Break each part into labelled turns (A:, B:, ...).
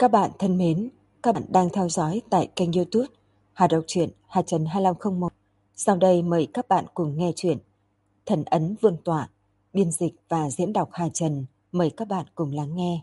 A: Các bạn thân mến, các bạn đang theo dõi tại kênh YouTube Hà Đọc truyện Hà Trần 2501. Sau đây mời các bạn cùng nghe truyện Thần ấn Vương tọa, biên dịch và diễn đọc Hà Trần. Mời các bạn cùng lắng nghe.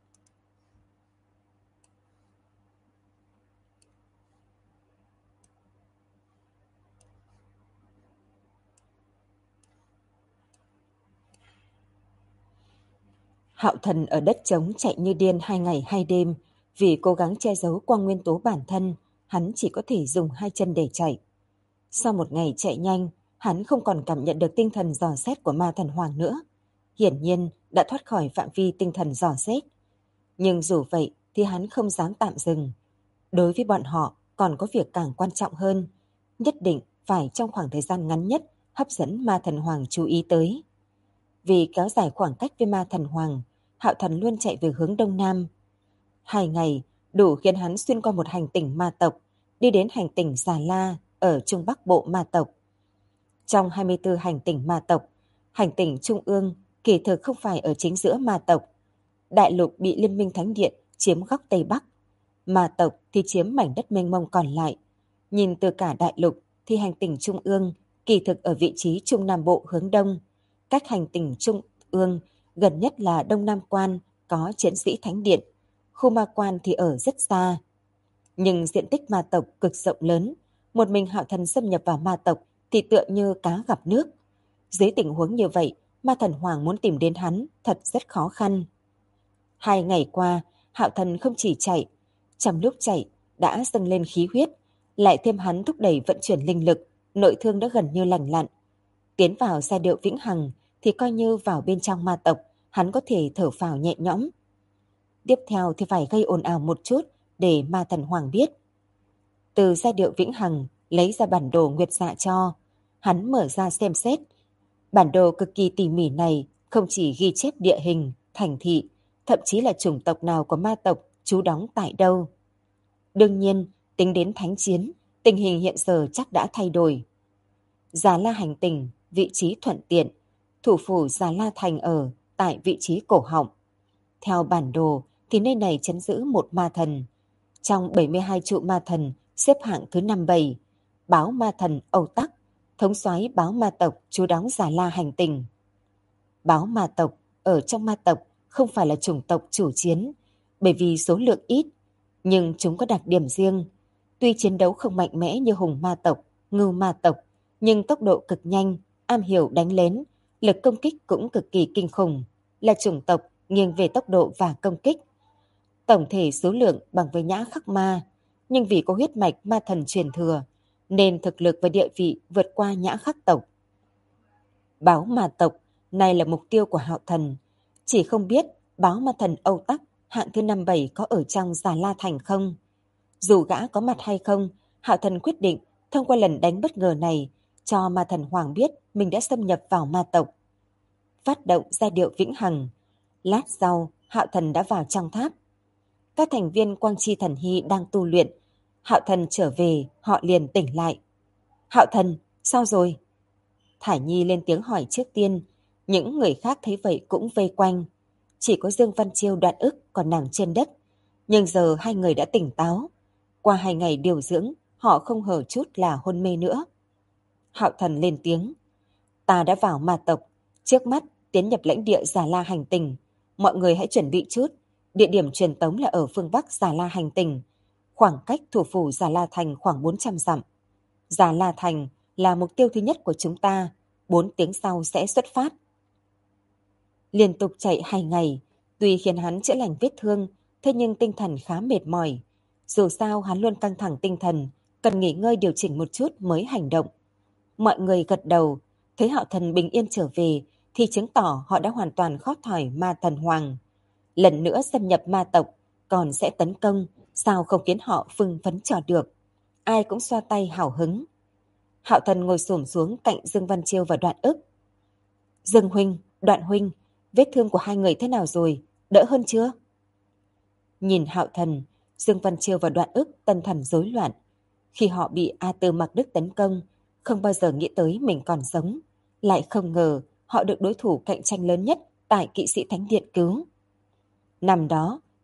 A: Hạo Thần ở đất trống chạy như điên 2 ngày 2 đêm, vì cố gắng che giấu quang nguyên tố bản thân, hắn chỉ có thể dùng 2 chân để chạy. Sau một ngày chạy nhanh, hắn không còn cảm nhận được tinh thần dò xét của ma thần hoàng nữa. Hiển nhiên đã thoát khỏi phạm vi tinh thần dò xét. Nhưng dù vậy thì hắn không dám tạm dừng. Đối với bọn họ còn có việc càng quan trọng hơn, nhất định phải trong khoảng thời gian ngắn nhất hấp dẫn ma thần hoàng chú ý tới. Vì kéo dài khoảng cách với ma thần hoàng, Hạo Thần luôn chạy về hướng đông nam. 2 ngày đủ khiến hắn xuyên qua một hành tinh ma tộc, đi đến hành tinh Già La ở Trung Bắc Bộ ma tộc. Trong 24 hành tinh ma tộc, hành tinh Trung ương kỳ thực không phải ở chính giữa ma tộc. Đại lục bị Liên minh Thánh Điện chiếm góc Tây Bắc, ma tộc thì chiếm mảnh đất mênh mông còn lại. Nhìn từ cả đại lục thì hành tinh Trung ương kỳ thực ở vị trí Trung Nam Bộ hướng đông. Cách hành tinh Trung ương gần nhất là Đông Nam Quan có chiến sĩ Thánh Điện, khu ma quan thì ở rất xa. Nhưng diện tích ma tộc cực rộng lớn, một mình Hạo Thần xâm nhập vào ma tộc thì tựa như cá gặp nước. Dưới tình huống như vậy, ma thần hoàng muốn tìm đến hắn thật rất khó khăn. 2 ngày qua, Hạo Thần không chỉ chạy, trong lúc chạy đã dâng lên khí huyết, lại thêm hắn thúc đẩy vận chuyển linh lực, nội thương đã gần như lành lặn. Tiến vào giai điệu vĩnh hằng thì coi như vào bên trong ma tộc, hắn có thể thở phào nhẹ nhõm. Tiếp theo thì phải gây ồn ào một chút để ma thần hoàng biết. Từ giai điệu vĩnh hằng lấy ra bản đồ nguyệt dạ cho, hắn mở ra xem xét. Bản đồ cực kỳ tỉ mỉ này không chỉ ghi chép địa hình, thành thị, thậm chí là chủng tộc nào của ma tộc trú đóng tại đâu. Đương nhiên, tính đến thánh chiến, tình hình hiện giờ chắc đã thay đổi. Già La hành tinh, vị trí thuận tiện, thủ phủ Già La thành ở tại vị trí cổ họng. Theo bản đồ thì nơi này trấn giữ một ma thần. Trong 72 trụ ma thần xếp hạng thứ 57, báo ma thần Âu Tắc, thống soái báo ma tộc trú đóng Già La hành tinh. Báo ma tộc ở trong ma tộc không phải là chủng tộc chủ chiến, bởi vì số lượng ít, nhưng chúng có đặc điểm riêng. Tuy chiến đấu không mạnh mẽ như hùng ma tộc, ngưu ma tộc, nhưng tốc độ cực nhanh, am hiểu đánh lén, lực công kích cũng cực kỳ kinh khủng, là chủng tộc nghiêng về tốc độ và công kích. Tổng thể số lượng bằng với Nhã Khắc Ma, nhưng vì có huyết mạch ma thần truyền thừa, nên thực lực và địa vị vượt qua Nhã Khắc tộc. Báo ma tộc này là mục tiêu của Hạo Thần, chỉ không biết báo ma thần Âu Tắc hạng thứ 57 có ở trong Già La thành không. Dù gã có mặt hay không, Hạo Thần quyết định thông qua lần đánh bất ngờ này cho ma thần hoàng biết mình đã xâm nhập vào ma tộc. Phát động giai điệu vĩnh hằng. Lát sau, Hạo Thần đã vào trong tháp. Các thành viên Quang Chi Thần Hy đang tu luyện. Hạo Thần trở về, họ liền tỉnh lại. Hạo Thần, sao rồi? Thải Nhi lên tiếng hỏi trước tiên. Những người khác thấy vậy cũng vây quanh. Chỉ có Dương Văn Chiêu Đoạn Ức còn nằm trên đất. Nhưng giờ hai người đã tỉnh táo. Qua 2 ngày điều dưỡng, họ không hở chút là hôn mê nữa. Hạo Thần lên tiếng. Ta đã vào ma tộc. Trước mắt tiến nhập lãnh địa Già La hành tinh. Mọi người hãy chuẩn bị chút. Địa điểm truyền tống là ở phương Bắc Già La hành tinh. Khoảng cách thủ phủ Già La thành khoảng 400 dặm. Già La thành là mục tiêu thứ nhất của chúng ta. 4 tiếng sau sẽ xuất phát. Liên tục chạy 2 ngày, tuy khiến hắn chữa lành vết thương, thế nhưng tinh thần khá mệt mỏi. Dù sao hắn luôn căng thẳng tinh thần, cần nghỉ ngơi điều chỉnh một chút mới hành động. Mọi người gật đầu, thấy Hạo Thần bình yên trở về thì chứng tỏ họ đã hoàn toàn thoát khỏi ma thần hoàng. Lần nữa xâm nhập ma tộc, còn sẽ tấn công, sao không khiến họ phưng phấn cho được. Ai cũng xoa tay hào hứng. Hạo Thần ngồi xổm xuống cạnh Dương Văn Chiêu và Đoạn Ức. Dương huynh, Đoạn huynh, vết thương của hai người thế nào rồi, đỡ hơn chưa? Nhìn Hạo Thần, Dương Văn Chiêu và Đoạn Ức tâm thần rối loạn. Khi họ bị A Tư Mặc Đức tấn công, không bao giờ nghĩ tới mình còn sống. Lại không ngờ họ được đối thủ cạnh tranh lớn nhất tại Kỵ sĩ Thánh Điện cứu. Năm đó,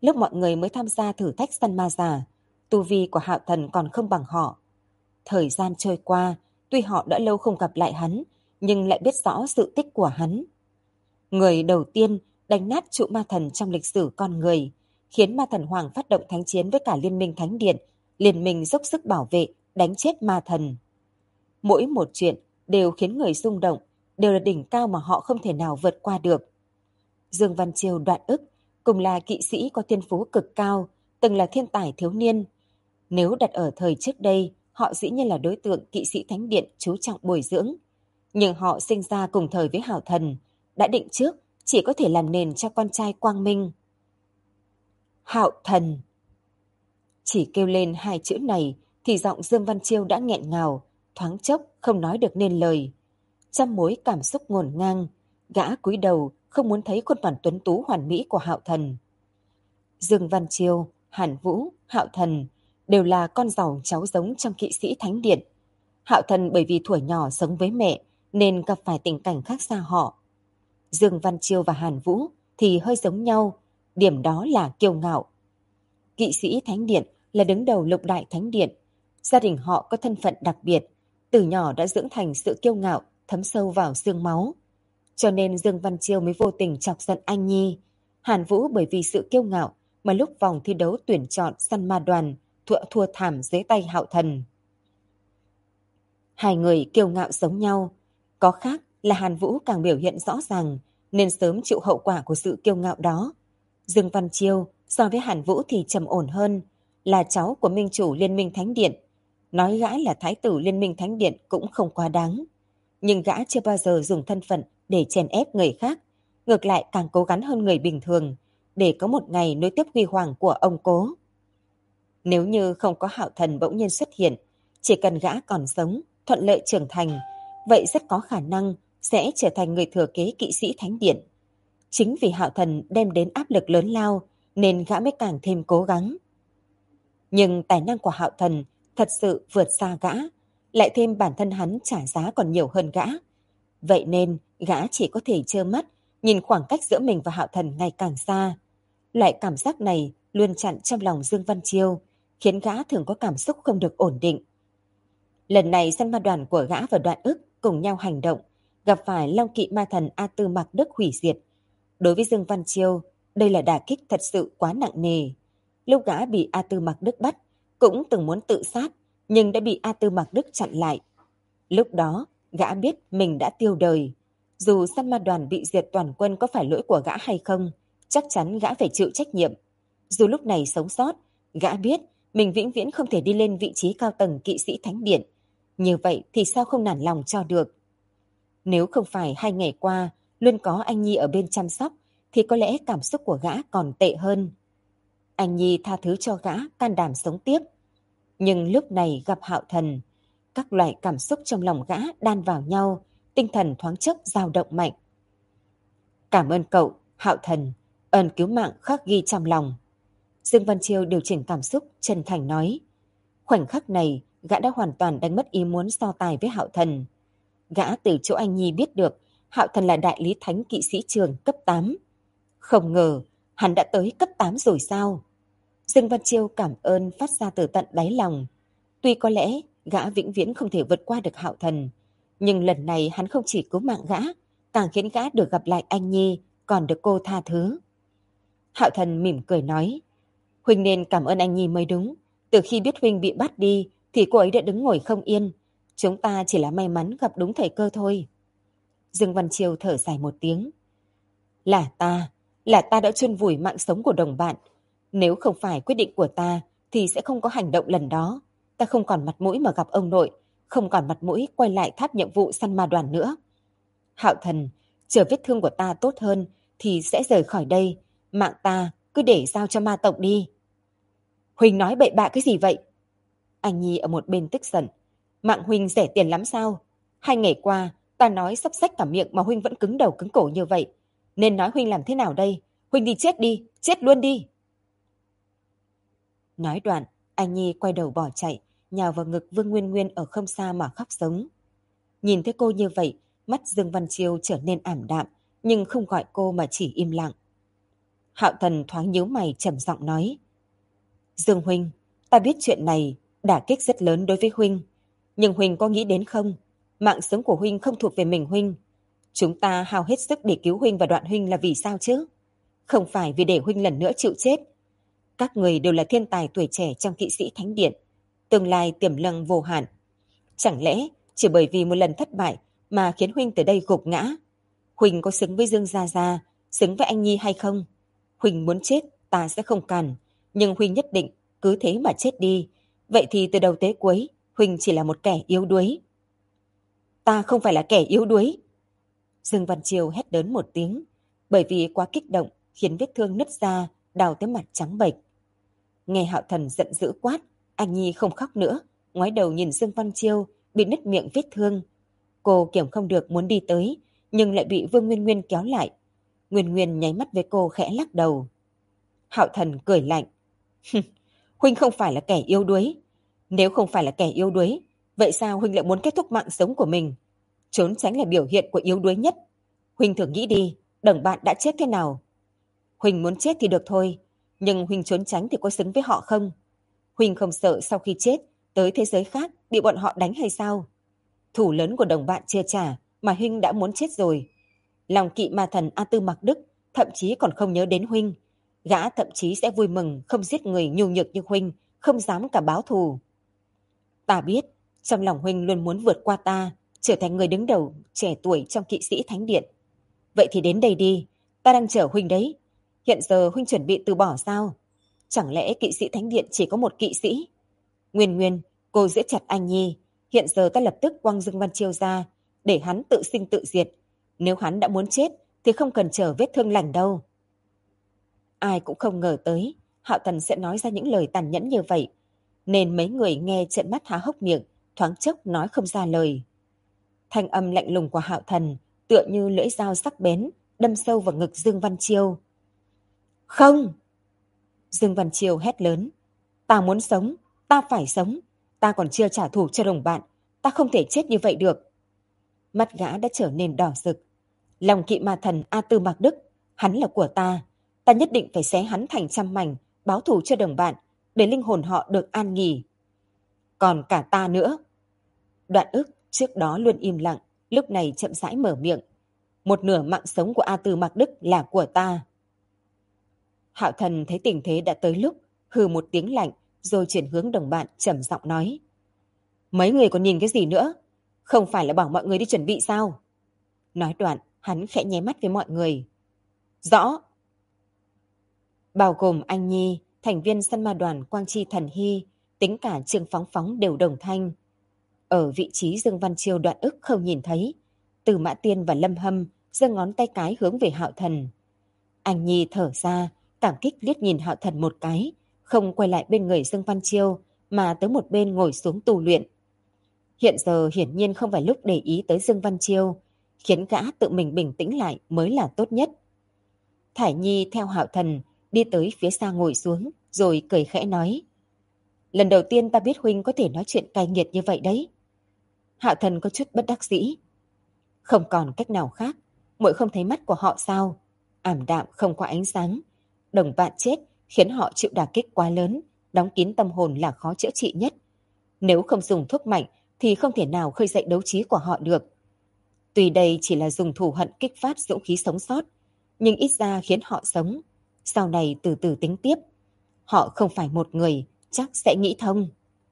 A: lúc mọi người mới tham gia thử thách săn ma giả, tu vi của Hạo Thần còn không bằng họ. Thời gian trôi qua, tuy họ đã lâu không gặp lại hắn, nhưng lại biết rõ sự tích của hắn. Người đầu tiên đánh nát trụ ma thần trong lịch sử con người, khiến ma thần hoàng phát động thánh chiến với cả Liên minh Thánh Điện, liên minh dốc sức bảo vệ, đánh chết ma thần. Mỗi một chuyện đều khiến người rung động, đều là đỉnh cao mà họ không thể nào vượt qua được. Dương Văn Chiêu Đoạn Ức cùng là kỵ sĩ có thiên phú cực cao, từng là thiên tài thiếu niên. Nếu đặt ở thời trước đây, họ dĩ nhiên là đối tượng kỵ sĩ Thánh Điện chú trọng bồi dưỡng. Nhưng họ sinh ra cùng thời với Hạo Thần, đã định trước chỉ có thể làm nền cho con trai Quang Minh. Hạo Thần. Chỉ kêu lên hai chữ này thì giọng Dương Văn Chiêu đã nghẹn ngào, thoáng chốc không nói được nên lời. Trăm mối cảm xúc ngổn ngang, gã cúi đầu không muốn thấy khuôn mặt tuấn tú hoàn mỹ của Hạo Thần. Dương Văn Chiêu, Hàn Vũ, Hạo Thần đều là con giàu cháu giống trong kỵ sĩ Thánh Điện. Hạo Thần bởi vì thuở nhỏ sống với mẹ nên gặp phải tình cảnh khác xa họ. Dương Văn Chiêu và Hàn Vũ thì hơi giống nhau, điểm đó là kiêu ngạo. Kỵ sĩ Thánh Điện là đứng đầu Lục Đại Thánh Điện. Gia đình họ có thân phận đặc biệt, từ nhỏ đã dưỡng thành sự kiêu ngạo thấm sâu vào xương máu. Cho nên Dương Văn Chiêu mới vô tình chọc giận anh Nhi. Hàn Vũ bởi vì sự kiêu ngạo mà lúc vòng thi đấu tuyển chọn săn ma đoàn thua thảm dưới tay Hạo Thần. Hai người kiêu ngạo giống nhau, có khác là Hàn Vũ càng biểu hiện rõ ràng nên sớm chịu hậu quả của sự kiêu ngạo đó. Dương Văn Chiêu so với Hàn Vũ thì trầm ổn hơn, là cháu của minh chủ Liên minh Thánh Điện. Nói gã là thái tử Liên minh Thánh Điện cũng không quá đáng. Nhưng gã chưa bao giờ dùng thân phận để chèn ép người khác, ngược lại càng cố gắng hơn người bình thường, để có một ngày nối tiếp huy hoàng của ông cố. Nếu như không có Hạo Thần bỗng nhiên xuất hiện, chỉ cần gã còn sống, thuận lợi trưởng thành, vậy rất có khả năng sẽ trở thành người thừa kế kỵ sĩ Thánh Điện. Chính vì Hạo Thần đem đến áp lực lớn lao nên gã mới càng thêm cố gắng. Nhưng tài năng của Hạo Thần thật sự vượt xa gã, lại thêm bản thân hắn trả giá còn nhiều hơn gã. Vậy nên gã chỉ có thể trơ mắt nhìn khoảng cách giữa mình và Hạo Thần ngày càng xa. Loại cảm giác này luôn chặn trong lòng Dương Văn Chiêu, khiến gã thường có cảm xúc không được ổn định. Lần này săn ma đoàn của gã và Đoạn Ức cùng nhau hành động, gặp phải Long Kỵ ma thần A Tư Mạc Đức hủy diệt. Đối với Dương Văn Chiêu, đây là đả kích thật sự quá nặng nề. Lúc gã bị A Tư Mạc Đức bắt, cũng từng muốn tự sát, nhưng đã bị A Tư Mạc Đức chặn lại. Lúc đó, gã biết mình đã tiêu đời. Dù săn ma đoàn bị diệt toàn quân có phải lỗi của gã hay không, chắc chắn gã phải chịu trách nhiệm. Dù lúc này sống sót, gã biết mình vĩnh viễn không thể đi lên vị trí cao tầng kỵ sĩ Thánh Điện. Như vậy thì sao không nản lòng cho được. Nếu không phải 2 ngày qua luôn có anh Nhi ở bên chăm sóc, thì có lẽ cảm xúc của gã còn tệ hơn. Anh Nhi tha thứ cho gã, can đảm sống tiếp. Nhưng lúc này gặp Hạo Thần, các loại cảm xúc trong lòng gã đan vào nhau, tinh thần thoáng chốc dao động mạnh. Cảm ơn cậu, Hạo Thần, ơn cứu mạng khắc ghi trong lòng. Dương Văn Chiêu điều chỉnh cảm xúc, chân thành nói. Khoảnh khắc này, gã đã hoàn toàn đánh mất ý muốn so tài với Hạo Thần. Gã từ chỗ anh Nhi biết được Hạo Thần là đại lý thánh kỵ sĩ trường cấp 8. Không ngờ, hắn đã tới cấp 8 rồi sao? Dương Văn Chiêu cảm ơn phát ra từ tận đáy lòng. Tuy có lẽ gã vĩnh viễn không thể vượt qua được Hạo Thần, nhưng lần này hắn không chỉ cứu mạng gã, càng khiến gã được gặp lại anh Nhi, còn được cô tha thứ. Hạo Thần mỉm cười nói, Huynh nên cảm ơn anh Nhi mới đúng. Từ khi biết Huynh bị bắt đi, thì cô ấy đã đứng ngồi không yên. Chúng ta chỉ là may mắn gặp đúng thời cơ thôi. Dương Văn Chiêu thở dài một tiếng. Là ta đã chôn vùi mạng sống của đồng bạn. Nếu không phải quyết định của ta, thì sẽ không có hành động lần đó. Ta không còn mặt mũi mà gặp ông nội, không còn mặt mũi quay lại tháp nhiệm vụ săn ma đoàn nữa. Hạo Thần, chờ vết thương của ta tốt hơn, thì sẽ rời khỏi đây. Mạng ta cứ để giao cho ma tộc đi. Huynh nói bậy bạ cái gì vậy? Anh Nhi ở một bên tức giận. Mạng Huynh rẻ tiền lắm sao? 2 ngày qua, ta nói sắp xách cả miệng mà Huynh vẫn cứng đầu cứng cổ như vậy. Nên nói Huynh làm thế nào đây? Huynh đi, chết luôn đi. Nói đoạn, anh Nhi quay đầu bỏ chạy, nhào vào ngực Vương Nguyên Nguyên ở không xa mà khóc sống. Nhìn thấy cô như vậy, mắt Dương Văn Chiêu trở nên ảm đạm, nhưng không gọi cô mà chỉ im lặng. Hạo Thần thoáng nhíu mày trầm giọng nói. Dương huynh, ta biết chuyện này đả kích rất lớn đối với huynh. Nhưng huynh có nghĩ đến không? Mạng sống của huynh không thuộc về mình huynh. Chúng ta hao hết sức để cứu huynh và Đoạn huynh là vì sao chứ? Không phải vì để huynh lần nữa chịu chết. Các người đều là thiên tài tuổi trẻ trong kỵ sĩ thánh điện. Tương lai tiềm năng vô hạn. Chẳng lẽ chỉ bởi vì một lần thất bại mà khiến huynh từ đây gục ngã? Huynh có xứng với Dương Gia Gia, xứng với anh Nhi hay không? Huynh muốn chết, ta sẽ không cản. Nhưng huynh nhất định cứ thế mà chết đi. Vậy thì từ đầu tới cuối, huynh chỉ là một kẻ yếu đuối. Ta không phải là kẻ yếu đuối. Dương Văn Chiêu hét lớn một tiếng, bởi vì quá kích động khiến vết thương nứt ra, đau tới mặt trắng bệch. Nghe Hạo Thần giận dữ quát, anh Nhi không khóc nữa, ngoái đầu nhìn Dương Văn Chiêu bị nứt miệng vết thương. Cô kiềm không được muốn đi tới, nhưng lại bị Vương Nguyên Nguyên kéo lại. Nguyên Nguyên nháy mắt với cô khẽ lắc đầu. Hạo Thần cười lạnh. Huynh không phải là kẻ yếu đuối. Nếu không phải là kẻ yếu đuối, vậy sao Huynh lại muốn kết thúc mạng sống của mình? Trốn tránh là biểu hiện của yếu đuối nhất. Huynh thử nghĩ đi, đồng bạn đã chết thế nào? Huynh muốn chết thì được thôi, nhưng Huynh trốn tránh thì có xứng với họ không? Huynh không sợ sau khi chết, tới thế giới khác bị bọn họ đánh hay sao? Thủ lớn của đồng bạn chưa trả, mà Huynh đã muốn chết rồi. Lòng kỵ ma thần A Tư Mặc Đức thậm chí còn không nhớ đến Huynh. Gã thậm chí sẽ vui mừng không giết người nhu nhược như Huynh, không dám cả báo thù. Ta biết, trong lòng Huynh luôn muốn vượt qua ta, trở thành người đứng đầu trẻ tuổi trong kỵ sĩ thánh điện. Vậy thì đến đây đi, ta đang chờ Huynh đấy. Hiện giờ Huynh chuẩn bị từ bỏ sao? Chẳng lẽ kỵ sĩ thánh điện chỉ có một kỵ sĩ? Nguyên Nguyên, cô giữ chặt anh Nhi. Hiện giờ ta lập tức quăng Dương Văn Chiêu ra, để hắn tự sinh tự diệt. Nếu hắn đã muốn chết, thì không cần chờ vết thương lành đâu. Ai cũng không ngờ tới, Hạo Thần sẽ nói ra những lời tàn nhẫn như vậy. Nên mấy người nghe trợn mắt há hốc miệng, thoáng chốc nói không ra lời. Thanh âm lạnh lùng của Hạo Thần tựa như lưỡi dao sắc bén, đâm sâu vào ngực Dương Văn Chiêu. Không! Dương Văn Chiêu hét lớn. Ta muốn sống, ta phải sống. Ta còn chưa trả thù cho đồng bạn, ta không thể chết như vậy được. Mắt gã đã trở nên đỏ rực. Lòng kỵ ma thần A Tư Mạc Đức, hắn là của ta. Ta nhất định phải xé hắn thành trăm mảnh, báo thù cho đồng bạn, để linh hồn họ được an nghỉ. Còn cả ta nữa. Đoạn ức trước đó luôn im lặng, lúc này chậm rãi mở miệng. Một nửa mạng sống của A Tư Mạc Đức là của ta. Hạo Thần thấy tình thế đã tới lúc, hừ một tiếng lạnh, rồi chuyển hướng đồng bạn trầm giọng nói. Mấy người còn nhìn cái gì nữa? Không phải là bảo mọi người đi chuẩn bị sao? Nói đoạn, hắn khẽ nháy mắt với mọi người. Rõ! Bao gồm anh Nhi, thành viên săn ma đoàn Quang Chi Thần Hy, tính cả Trương Phóng Phóng đều đồng thanh. Ở vị trí Dương Văn Chiêu Đoạn ức không nhìn thấy, Từ Mã Tiên và Lâm Hâm giơ ngón tay cái hướng về Hạo Thần. Anh Nhi thở ra, cảm kích liếc nhìn Hạo Thần một cái, không quay lại bên người Dương Văn Chiêu mà tới một bên ngồi xuống tu luyện. Hiện giờ hiển nhiên không phải lúc để ý tới Dương Văn Chiêu, khiến gã tự mình bình tĩnh lại mới là tốt nhất. Thải Nhi theo Hạo Thần đi tới phía xa ngồi xuống, rồi cười khẽ nói. Lần đầu tiên ta biết Huynh có thể nói chuyện cay nghiệt như vậy đấy. Hạo Thần có chút bất đắc dĩ. Không còn cách nào khác, muội không thấy mắt của họ sao? Ảm đạm không có ánh sáng. Đồng bạn chết khiến họ chịu đả kích quá lớn, đóng kín tâm hồn là khó chữa trị nhất. Nếu không dùng thuốc mạnh thì không thể nào khơi dậy đấu trí của họ được. Tuy đây chỉ là dùng thù hận kích phát dũng khí sống sót, nhưng ít ra khiến họ sống. Sau này từ từ tính tiếp. Họ không phải một người, chắc sẽ nghĩ thông.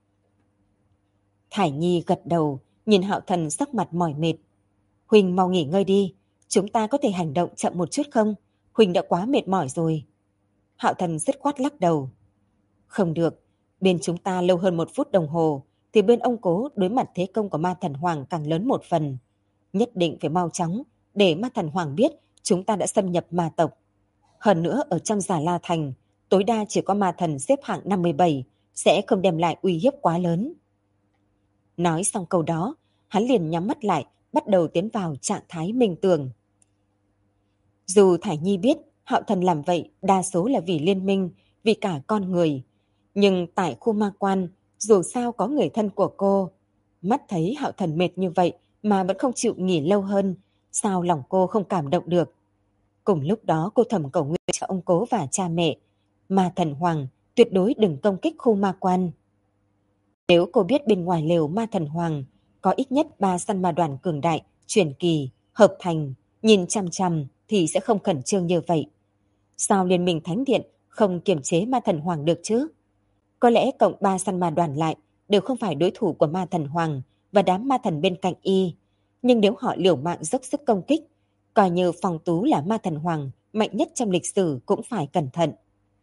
A: Thải Nhi gật đầu, nhìn Hạo Thần sắc mặt mỏi mệt. Huynh mau nghỉ ngơi đi, chúng ta có thể hành động chậm một chút không? Huynh đã quá mệt mỏi rồi. Hạo Thần dứt khoát lắc đầu. Không được, bên chúng ta lâu hơn 1 phút đồng hồ, thì bên ông Cố đối mặt thế công của Ma Thần Hoàng càng lớn một phần. Nhất định phải mau chóng, để Ma Thần Hoàng biết chúng ta đã xâm nhập ma tộc. Hơn nữa ở trong Già La Thành, tối đa chỉ có ma thần xếp hạng 57, sẽ không đem lại uy hiếp quá lớn. Nói xong câu đó, hắn liền nhắm mắt lại, bắt đầu tiến vào trạng thái minh tường. Dù Thải Nhi biết Hạo Thần làm vậy đa số là vì liên minh, vì cả con người, nhưng tại khu ma quan, dù sao có người thân của cô. Mắt thấy Hạo Thần mệt như vậy mà vẫn không chịu nghỉ lâu hơn, sao lòng cô không cảm động được. Cùng lúc đó cô thầm cầu nguyện cho ông cố và cha mẹ, Ma Thần Hoàng tuyệt đối đừng công kích khu ma quan. Nếu cô biết bên ngoài lều Ma Thần Hoàng có ít nhất 3 săn ma đoàn cường đại, truyền kỳ, hợp thành, nhìn chằm chằm thì sẽ không khẩn trương như vậy. Sao Liên minh Thánh Điện không kiềm chế Ma Thần Hoàng được chứ? Có lẽ cộng 3 săn ma đoàn lại đều không phải đối thủ của Ma Thần Hoàng và đám ma thần bên cạnh y. Nhưng nếu họ liều mạng dốc sức công kích, coi như Phong Tú là Ma Thần Hoàng mạnh nhất trong lịch sử cũng phải cẩn thận.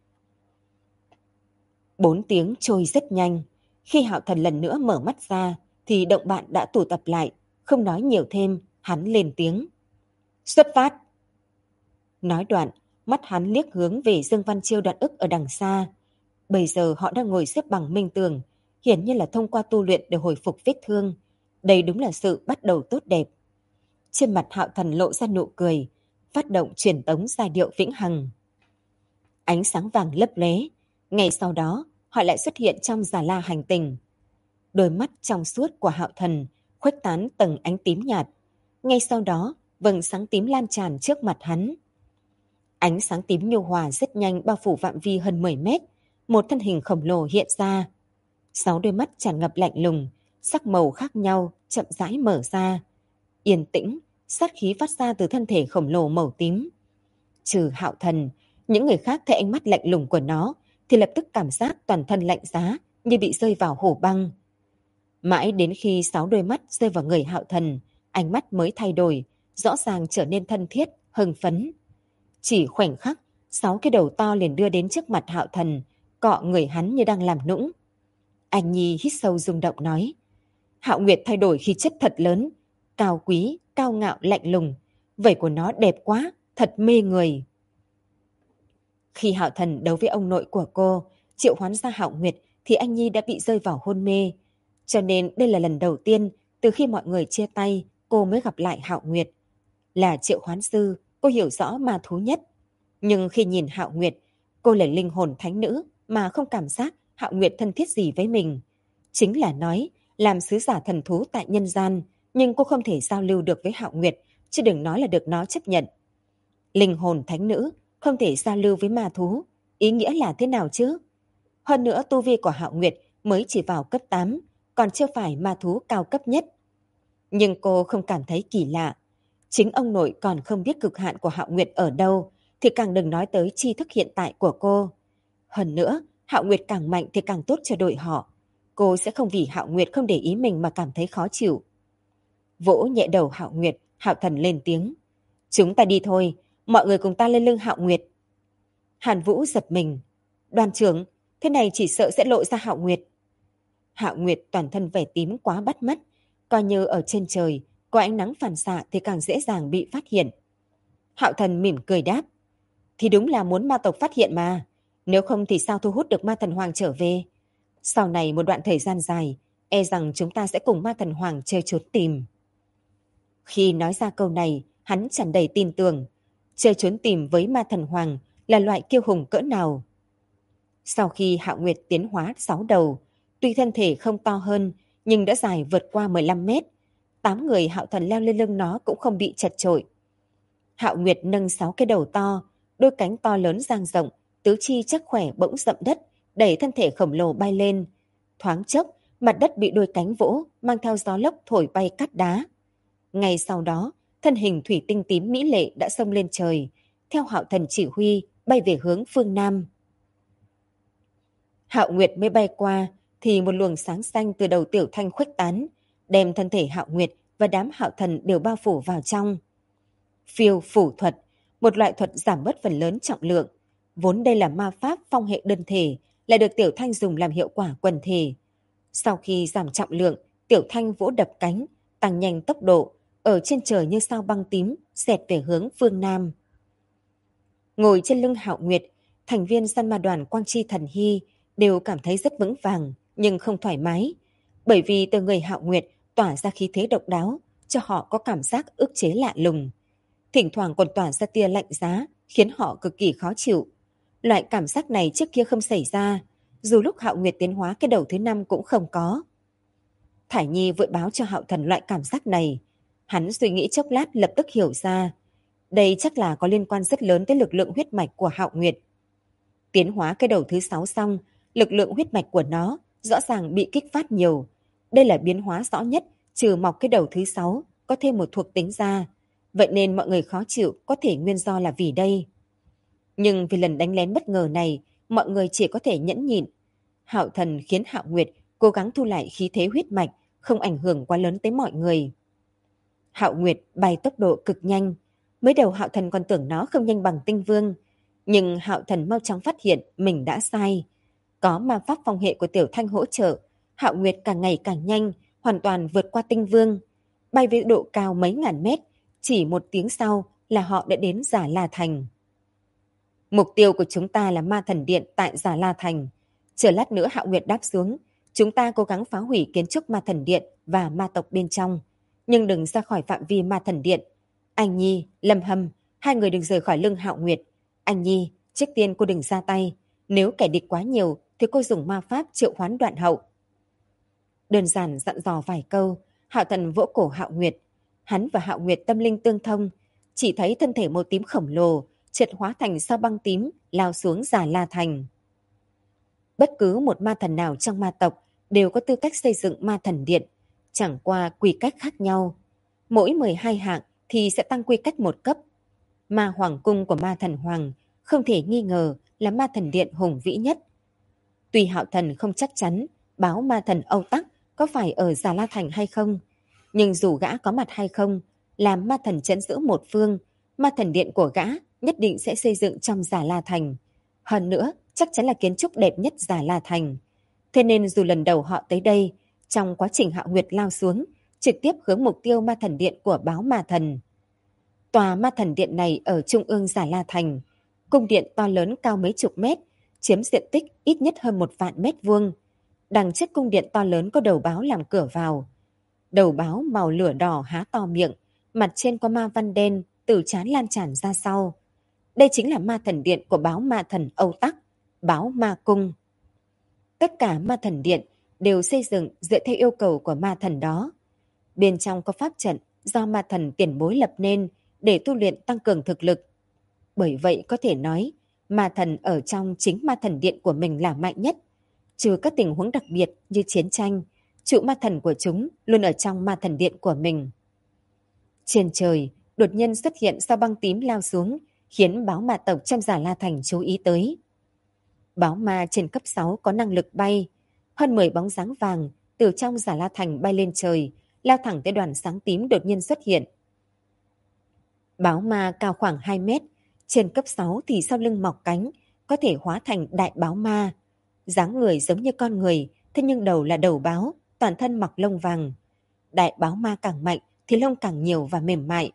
A: 4 tiếng trôi rất nhanh. Khi Hạo Thần lần nữa mở mắt ra thì động bạn đã tụ tập lại. Không nói nhiều thêm, hắn lên tiếng. Xuất phát! Nói đoạn, mắt hắn liếc hướng về Dương Văn Chiêu Đoạn Ức ở đằng xa. Bây giờ họ đang ngồi xếp bằng minh tường, hiển nhiên là thông qua tu luyện để hồi phục vết thương. Đây đúng là sự bắt đầu tốt đẹp. Trên mặt Hạo Thần lộ ra nụ cười, phát động truyền tống giai điệu vĩnh hằng. Ánh sáng vàng lấp lóe, ngay sau đó họ lại xuất hiện trong Già La hành tinh. Đôi mắt trong suốt của Hạo Thần khuếch tán tầng ánh tím nhạt. Ngay sau đó, vầng sáng tím lan tràn trước mặt hắn. Ánh sáng tím nhu hòa rất nhanh bao phủ phạm vi hơn 10 mét. Một thân hình khổng lồ hiện ra. 6 đôi mắt tràn ngập lạnh lùng, sắc màu khác nhau, chậm rãi mở ra. Yên tĩnh, sát khí phát ra từ thân thể khổng lồ màu tím. Trừ Hạo Thần, những người khác thấy ánh mắt lạnh lùng của nó thì lập tức cảm giác toàn thân lạnh giá như bị rơi vào hổ băng. Mãi đến khi 6 đôi mắt rơi vào người Hạo Thần, ánh mắt mới thay đổi, rõ ràng trở nên thân thiết, hưng phấn. Chỉ khoảnh khắc, 6 cái đầu to liền đưa đến trước mặt Hạo Thần, cọ người hắn như đang làm nũng. Anh Nhi hít sâu rung động nói. Hạo Nguyệt thay đổi khí chất thật lớn, cao quý, cao ngạo, lạnh lùng. Vảy của nó đẹp quá, thật mê người. Khi Hạo Thần đấu với ông nội của cô, triệu hoán ra Hạo Nguyệt thì anh Nhi đã bị rơi vào hôn mê. Cho nên đây là lần đầu tiên từ khi mọi người chia tay cô mới gặp lại Hạo Nguyệt. Là triệu hoán sư, cô hiểu rõ ma thú nhất. Nhưng khi nhìn Hạo Nguyệt, cô là linh hồn thánh nữ mà không cảm giác Hạo Nguyệt thân thiết gì với mình. Chính là nói, làm sứ giả thần thú tại nhân gian, nhưng cô không thể giao lưu được với Hạo Nguyệt, chứ đừng nói là được nó chấp nhận. Linh hồn thánh nữ không thể giao lưu với ma thú, ý nghĩa là thế nào chứ? Hơn nữa tu vi của Hạo Nguyệt mới chỉ vào cấp 8, còn chưa phải ma thú cao cấp nhất. Nhưng cô không cảm thấy kỳ lạ. Chính ông nội còn không biết cực hạn của Hạo Nguyệt ở đâu, thì càng đừng nói tới tri thức hiện tại của cô. Hơn nữa, Hạo Nguyệt càng mạnh thì càng tốt cho đội họ. Cô sẽ không vì Hạo Nguyệt không để ý mình mà cảm thấy khó chịu. Vỗ nhẹ đầu Hạo Nguyệt, Hạo Thần lên tiếng. Chúng ta đi thôi, mọi người cùng ta lên lưng Hạo Nguyệt. Hàn Vũ giật mình. Đoàn trưởng, thế này chỉ sợ sẽ lộ ra Hạo Nguyệt. Hạo Nguyệt toàn thân vẻ tím quá bắt mắt, coi như ở trên trời, có ánh nắng phản xạ thì càng dễ dàng bị phát hiện. Hạo Thần mỉm cười đáp. Thì đúng là muốn ma tộc phát hiện mà, nếu không thì sao thu hút được Ma Thần Hoàng trở về. Sau này một đoạn thời gian dài, e rằng chúng ta sẽ cùng Ma Thần Hoàng chơi trốn tìm. Khi nói ra câu này, hắn tràn đầy tin tưởng. Chơi trốn tìm với Ma Thần Hoàng là loại kiêu hùng cỡ nào. Sau khi Hạo Nguyệt tiến hóa 6 đầu, tuy thân thể không to hơn, nhưng đã dài vượt qua 15 mét. 8 người Hạo Thần leo lên lưng nó cũng không bị chật chội. Hạo Nguyệt nâng 6 cái đầu to, đôi cánh to lớn dang rộng, tứ chi chắc khỏe bỗng dậm đất, đẩy thân thể khổng lồ bay lên. Thoáng chốc, mặt đất bị đôi cánh vỗ, mang theo gió lốc thổi bay cát đá. Ngay sau đó, thân hình thủy tinh tím mỹ lệ đã xông lên trời, theo Hạo Thần chỉ huy, bay về hướng phương Nam. Hạo Nguyệt mới bay qua, thì một luồng sáng xanh từ đầu Tiểu Thanh khuếch tán, đem thân thể Hạo Nguyệt và đám Hạo Thần đều bao phủ vào trong. Phiêu phủ thuật, một loại thuật giảm bớt phần lớn trọng lượng. Vốn đây là ma pháp phong hệ đơn thể, lại được Tiểu Thanh dùng làm hiệu quả quần thể. Sau khi giảm trọng lượng, Tiểu Thanh vỗ đập cánh, tăng nhanh tốc độ, ở trên trời như sao băng tím, xẹt về hướng phương Nam. Ngồi trên lưng Hạo Nguyệt, thành viên săn ma đoàn Quang Chi Thần Hy đều cảm thấy rất vững vàng, nhưng không thoải mái. Bởi vì từ người Hạo Nguyệt tỏa ra khí thế độc đáo, cho họ có cảm giác ức chế lạ lùng. Thỉnh thoảng còn tỏa ra tia lạnh giá, khiến họ cực kỳ khó chịu. Loại cảm giác này trước kia không xảy ra, dù lúc Hạo Nguyệt tiến hóa cái đầu thứ 5 cũng không có. Thải Nhi vội báo cho Hạo Thần loại cảm giác này. Hắn suy nghĩ chốc lát lập tức hiểu ra. Đây chắc là có liên quan rất lớn tới lực lượng huyết mạch của Hạo Nguyệt. Tiến hóa cái đầu thứ 6 xong, lực lượng huyết mạch của nó rõ ràng bị kích phát nhiều. Đây là biến hóa rõ nhất, trừ mọc cái đầu thứ 6, có thêm một thuộc tính ra. Vậy nên mọi người khó chịu có thể nguyên do là vì đây. Nhưng vì lần đánh lén bất ngờ này, mọi người chỉ có thể nhẫn nhịn. Hạo Thần khiến Hạo Nguyệt cố gắng thu lại khí thế huyết mạch, không ảnh hưởng quá lớn tới mọi người. Hạo Nguyệt bay tốc độ cực nhanh. Mới đầu Hạo Thần còn tưởng nó không nhanh bằng Tinh Vương. Nhưng Hạo Thần mau chóng phát hiện mình đã sai. Có ma pháp phong hệ của Tiểu Thanh hỗ trợ, Hạo Nguyệt càng ngày càng nhanh, hoàn toàn vượt qua Tinh Vương. Bay với độ cao mấy ngàn mét, chỉ 1 tiếng sau là họ đã đến Già La Thành. Mục tiêu của chúng ta là ma thần điện tại Già La Thành. Chờ lát nữa Hạo Nguyệt đáp xuống, chúng ta cố gắng phá hủy kiến trúc ma thần điện và ma tộc bên trong. Nhưng đừng ra khỏi phạm vi ma thần điện. Anh Nhi, Lâm Hâm, hai người đừng rời khỏi lưng Hạo Nguyệt. Anh Nhi, trước tiên cô đừng ra tay. Nếu kẻ địch quá nhiều thì cô dùng ma pháp triệu hoán đoạn hậu. Đơn giản dặn dò vài câu, Hạo Thần vỗ cổ Hạo Nguyệt. Hắn và Hạo Nguyệt tâm linh tương thông, chỉ thấy thân thể màu tím khổng lồ chợt hóa thành sao băng tím lao xuống Già La Thành. Bất cứ một ma thần nào trong ma tộc đều có tư cách xây dựng ma thần điện, chẳng qua quy cách khác nhau. Mỗi 12 hạng thì sẽ tăng quy cách 1 cấp. Ma Hoàng cung của ma thần Hoàng không thể nghi ngờ là ma thần điện hùng vĩ nhất. Tuy Hạo Thần không chắc chắn báo ma thần Âu Tắc có phải ở Già La Thành hay không, nhưng dù gã có mặt hay không, làm ma thần trấn giữ một phương, ma thần điện của gã nhất định sẽ xây dựng trong Già La Thành. Hơn nữa, chắc chắn là kiến trúc đẹp nhất Già La Thành. Thế nên dù lần đầu họ tới đây, trong quá trình Hạo Nguyệt lao xuống, trực tiếp hướng mục tiêu ma thần điện của báo ma thần. Tòa ma thần điện này ở trung ương Già La Thành, cung điện to lớn cao mấy chục mét, chiếm diện tích ít nhất hơn 1 vạn mét vuông. Đằng trước cung điện to lớn có đầu báo làm cửa vào. Đầu báo màu lửa đỏ há to miệng, mặt trên có ma văn đen từ trán lan tràn ra sau. Đây chính là ma thần điện của báo ma thần Âu Tắc, báo ma cung. Tất cả ma thần điện đều xây dựng dựa theo yêu cầu của ma thần đó. Bên trong có pháp trận do ma thần tiền bối lập nên để tu luyện tăng cường thực lực. Bởi vậy có thể nói, ma thần ở trong chính ma thần điện của mình là mạnh nhất. Trừ các tình huống đặc biệt như chiến tranh, trụ ma thần của chúng luôn ở trong ma thần điện của mình. Trên trời, đột nhiên xuất hiện sao băng tím lao xuống, khiến báo ma tộc trong Già La Thành chú ý tới. Báo ma trên cấp 6 có năng lực bay. Hơn 10 bóng dáng vàng từ trong Già La Thành bay lên trời, lao thẳng tới đoàn sáng tím đột nhiên xuất hiện. Báo ma cao khoảng 2 mét, trên cấp 6 thì sau lưng mọc cánh, có thể hóa thành đại báo ma. Dáng người giống như con người, thế nhưng đầu là đầu báo, toàn thân mặc lông vàng. Đại báo ma càng mạnh thì lông càng nhiều và mềm mại.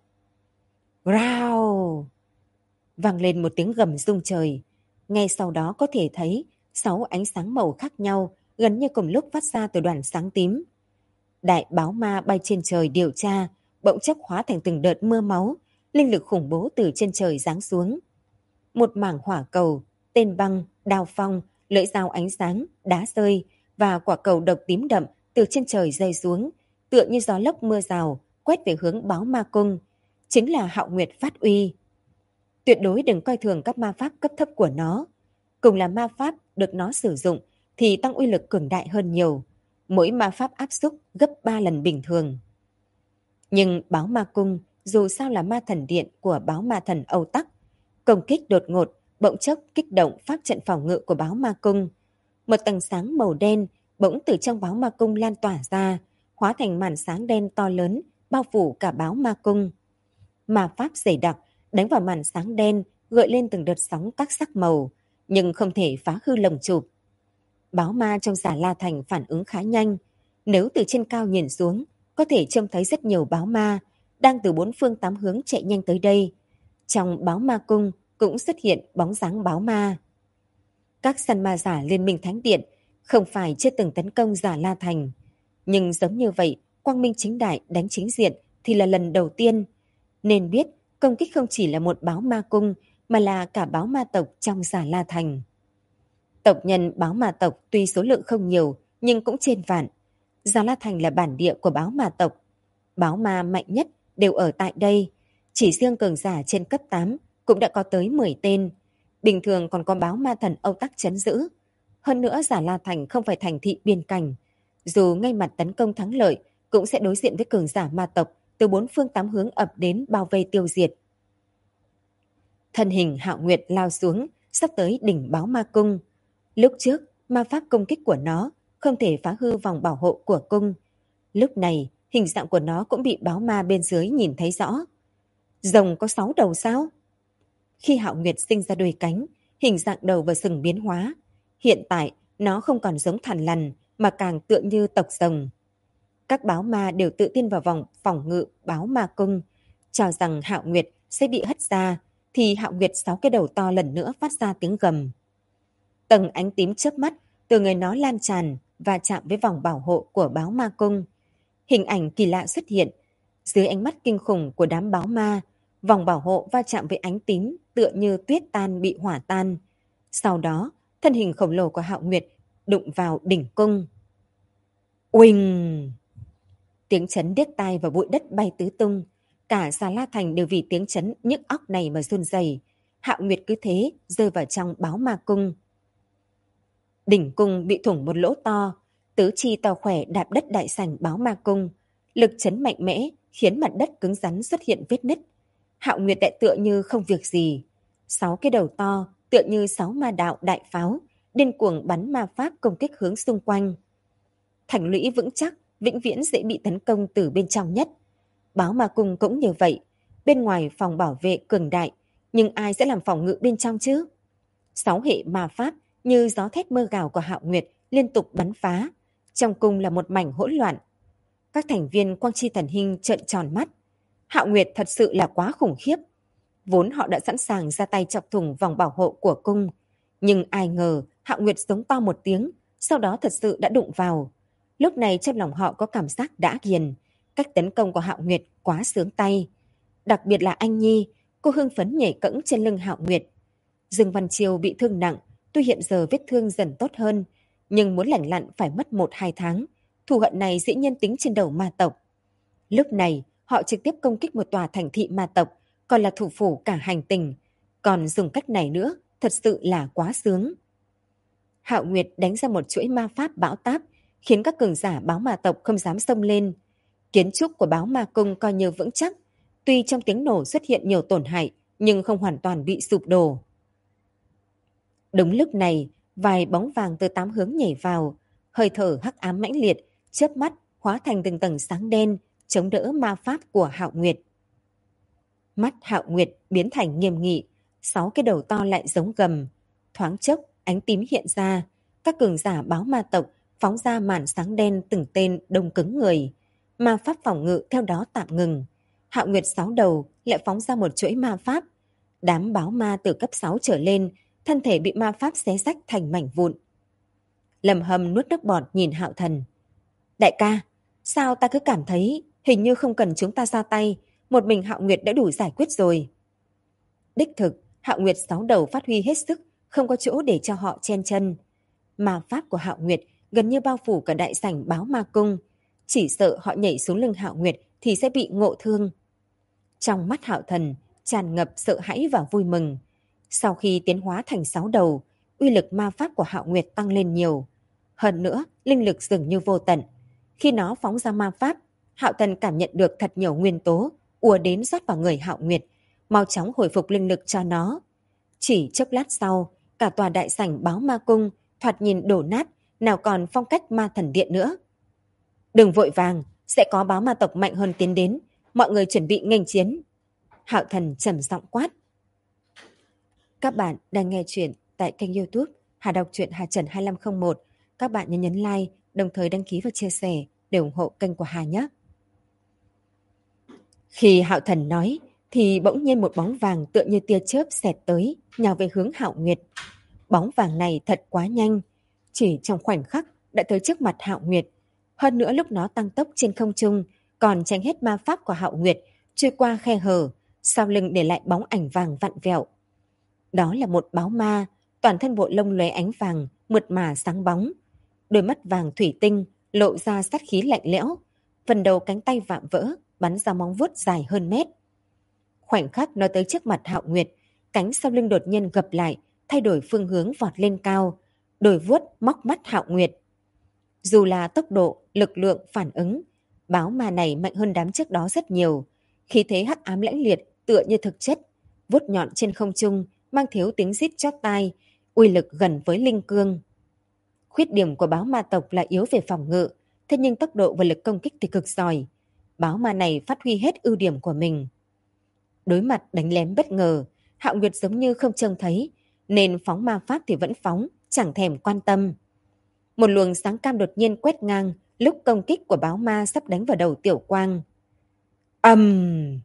A: Rao! Vang lên một tiếng gầm rung trời. Ngay sau đó có thể thấy 6 ánh sáng màu khác nhau gần như cùng lúc phát ra từ đoàn sáng tím. Đại báo ma bay trên trời điều tra, bỗng chốc hóa thành từng đợt mưa máu, linh lực khủng bố từ trên trời giáng xuống. Một mảng hỏa cầu, tên băng, đao phong, lưỡi dao ánh sáng, đá rơi và quả cầu độc tím đậm từ trên trời rơi xuống, tựa như gió lốc mưa rào, quét về hướng báo ma cung. Chính là Hạo Nguyệt phát uy. Tuyệt đối đừng coi thường các ma pháp cấp thấp của nó. Cùng là ma pháp được nó sử dụng thì tăng uy lực cường đại hơn nhiều. Mỗi ma pháp áp xúc gấp 3 lần bình thường. Nhưng báo ma cung dù sao là ma thần điện của báo ma thần Âu Tắc. Công kích đột ngột, bỗng chốc kích động pháp trận phòng ngự của báo ma cung. Một tầng sáng màu đen bỗng từ trong báo ma cung lan tỏa ra, hóa thành màn sáng đen to lớn, bao phủ cả báo ma cung. Ma pháp dày đặc đánh vào màn sáng đen, gợi lên từng đợt sóng các sắc màu, nhưng không thể phá hư lồng chụp. Báo ma trong Già La Thành phản ứng khá nhanh. Nếu từ trên cao nhìn xuống, có thể trông thấy rất nhiều báo ma đang từ 4 phương 8 hướng chạy nhanh tới đây. Trong báo ma cung cũng xuất hiện bóng dáng báo ma. Các săn ma giả Liên minh Thánh Điện không phải chưa từng tấn công Già La Thành. Nhưng giống như vậy, quang minh chính đại đánh chính diện thì là lần đầu tiên. Nên biết công kích không chỉ là một báo ma cung mà là cả báo ma tộc trong Già La Thành. Tộc nhân báo ma tộc tuy số lượng không nhiều nhưng cũng trên vạn. Già La Thành là bản địa của báo ma tộc. Báo ma mạnh nhất đều ở tại đây. Chỉ riêng cường giả trên cấp 8 cũng đã có tới 10 tên. Bình thường còn có báo ma thần Âu Tắc trấn giữ. Hơn nữa Giả La Thành không phải thành thị biên cảnh. Dù ngay mặt tấn công thắng lợi, cũng sẽ đối diện với cường giả ma tộc từ 4 phương 8 hướng ập đến bao vây tiêu diệt. Thân hình Hạo Nguyệt lao xuống, sắp tới đỉnh báo ma cung. Lúc trước, ma pháp công kích của nó không thể phá hư vòng bảo hộ của cung. Lúc này, hình dạng của nó cũng bị báo ma bên dưới nhìn thấy rõ. Rồng có 6 đầu sao? Khi Hạo Nguyệt sinh ra đuôi cánh, hình dạng đầu và sừng biến hóa. Hiện tại, nó không còn giống thằn lằn, mà càng tựa như tộc rồng. Các báo ma đều tự tin vào vòng phòng ngự báo ma cung, cho rằng Hạo Nguyệt sẽ bị hất ra, thì Hạo Nguyệt 6 cái đầu to lần nữa phát ra tiếng gầm. Tầng ánh tím chớp mắt từ người nó lan tràn và chạm với vòng bảo hộ của báo ma cung. Hình ảnh kỳ lạ xuất hiện. Dưới ánh mắt kinh khủng của đám báo ma, vòng bảo hộ va chạm với ánh tím tựa như tuyết tan bị hỏa tan. Sau đó, thân hình khổng lồ của Hạo Nguyệt đụng vào đỉnh cung. Uỳnh! Tiếng chấn điếc tai và bụi đất bay tứ tung. Cả Già La Thành đều vì tiếng chấn nhức óc này mà run rẩy. Hạo Nguyệt cứ thế rơi vào trong báo ma cung. Đỉnh cung bị thủng một lỗ to, tứ chi to khỏe đạp đất đại sảnh báo ma cung. Lực chấn mạnh mẽ khiến mặt đất cứng rắn xuất hiện vết nứt. Hạo Nguyệt đại tựa như không việc gì. 6 cái đầu to tựa như 6 ma đạo đại pháo, điên cuồng bắn ma pháp công kích hướng xung quanh. Thành lũy vững chắc, vĩnh viễn dễ bị tấn công từ bên trong nhất. Báo ma cung cũng như vậy. Bên ngoài phòng bảo vệ cường đại, nhưng ai sẽ làm phòng ngự bên trong chứ? 6 hệ ma pháp như gió thét mưa gào của Hạo Nguyệt liên tục bắn phá. Trong cung là một mảnh hỗn loạn. Các thành viên Quang Chi Thần Hinh trợn tròn mắt. Hạo Nguyệt thật sự là quá khủng khiếp. Vốn họ đã sẵn sàng ra tay chọc thủng vòng bảo hộ của cung. Nhưng ai ngờ Hạo Nguyệt giống to một tiếng, sau đó thật sự đã đụng vào. Lúc này trong lòng họ có cảm giác đã ghiền. Cách tấn công của Hạo Nguyệt quá sướng tay. Đặc biệt là anh Nhi, cô hưng phấn nhảy cẫng trên lưng Hạo Nguyệt. Dương Văn Chiêu bị thương nặng, tuy hiện giờ vết thương dần tốt hơn, nhưng muốn lành lặn phải mất 1-2 tháng. Thù hận này dĩ nhiên tính trên đầu ma tộc. Lúc này, họ trực tiếp công kích một tòa thành thị ma tộc, còn là thủ phủ cả hành tinh. Còn dùng cách này nữa, thật sự là quá sướng. Hạo Nguyệt đánh ra một chuỗi ma pháp bão táp, khiến các cường giả báo ma tộc không dám xông lên. Kiến trúc của báo ma cung coi như vững chắc, tuy trong tiếng nổ xuất hiện nhiều tổn hại, nhưng không hoàn toàn bị sụp đổ. Đúng lúc này, vài bóng vàng từ 8 hướng nhảy vào, hơi thở hắc ám mãnh liệt, chớp mắt hóa thành từng tầng sáng đen, chống đỡ ma pháp của Hạo Nguyệt. Mắt Hạo Nguyệt biến thành nghiêm nghị, 6 cái đầu to lại giống gầm. Thoáng chốc, ánh tím hiện ra, các cường giả báo ma tộc phóng ra màn sáng đen từng tên đông cứng người. Ma pháp phòng ngự theo đó tạm ngừng. Hạo Nguyệt 6 đầu lại phóng ra một chuỗi ma pháp. Đám báo ma từ cấp 6 trở lên, thân thể bị ma pháp xé rách thành mảnh vụn. Lâm Hâm nuốt nước bọt nhìn Hạo Thần. Đại ca, sao ta cứ cảm thấy hình như không cần chúng ta ra tay, một mình Hạo Nguyệt đã đủ giải quyết rồi. Đích thực, Hạo Nguyệt 6 đầu phát huy hết sức, không có chỗ để cho họ chen chân. Ma pháp của Hạo Nguyệt gần như bao phủ cả đại sảnh báo ma cung. Chỉ sợ họ nhảy xuống lưng Hạo Nguyệt thì sẽ bị ngộ thương. Trong mắt Hạo Thần tràn ngập sợ hãi và vui mừng. Sau khi tiến hóa thành 6 đầu, uy lực ma pháp của Hạo Nguyệt tăng lên nhiều. Hơn nữa, linh lực dường như vô tận. Khi nó phóng ra ma pháp, Hạo Thần cảm nhận được thật nhiều nguyên tố ùa đến rót vào người Hạo Nguyệt, mau chóng hồi phục linh lực cho nó. Chỉ chốc lát sau, cả tòa đại sảnh báo ma cung thoạt nhìn đổ nát, nào còn phong cách ma thần điện nữa. Đừng vội vàng, sẽ có báo ma tộc mạnh hơn tiến đến, mọi người chuẩn bị nghênh chiến. Hạo Thần trầm giọng quát. Các bạn đang nghe chuyện tại kênh YouTube Hà Đọc truyện Hà Trần 2501. Các bạn nhớ nhấn like, đồng thời đăng ký và chia sẻ để ủng hộ kênh của Hà nhé. Khi Hạo Thần nói, thì bỗng nhiên một bóng vàng tựa như tia chớp xẹt tới, nhào về hướng Hạo Nguyệt. Bóng vàng này thật quá nhanh, chỉ trong khoảnh khắc đã tới trước mặt Hạo Nguyệt. Hơn nữa lúc nó tăng tốc trên không trung, còn tránh hết ma pháp của Hạo Nguyệt, trôi qua khe hở, sau lưng để lại bóng ảnh vàng vặn vẹo. Đó là một báo ma, toàn thân bộ lông lóe ánh vàng, mượt mà sáng bóng. Đôi mắt vàng thủy tinh, lộ ra sát khí lạnh lẽo, phần đầu cánh tay vạm vỡ, bắn ra móng vuốt dài hơn mét. Khoảnh khắc nó tới trước mặt Hạo Nguyệt, cánh sau lưng đột nhiên gập lại, thay đổi phương hướng vọt lên cao, đồi vuốt móc mắt Hạo Nguyệt. Dù là tốc độ, lực lượng, phản ứng, báo ma này mạnh hơn đám trước đó rất nhiều. Khí thế hắc ám lãnh liệt, tựa như thực chất, vuốt nhọn trên không trung, mang thiếu tiếng rít chót tai, uy lực gần với linh cương. Khuyết điểm của báo ma tộc là yếu về phòng ngự, thế nhưng tốc độ và lực công kích thì cực giỏi. Báo ma này phát huy hết ưu điểm của mình. Đối mặt đánh lén bất ngờ, Hạo Nguyệt giống như không trông thấy, nên phóng ma pháp thì vẫn phóng, chẳng thèm quan tâm. Một luồng sáng cam đột nhiên quét ngang lúc công kích của báo ma sắp đánh vào đầu Tiểu Quang. Ầm!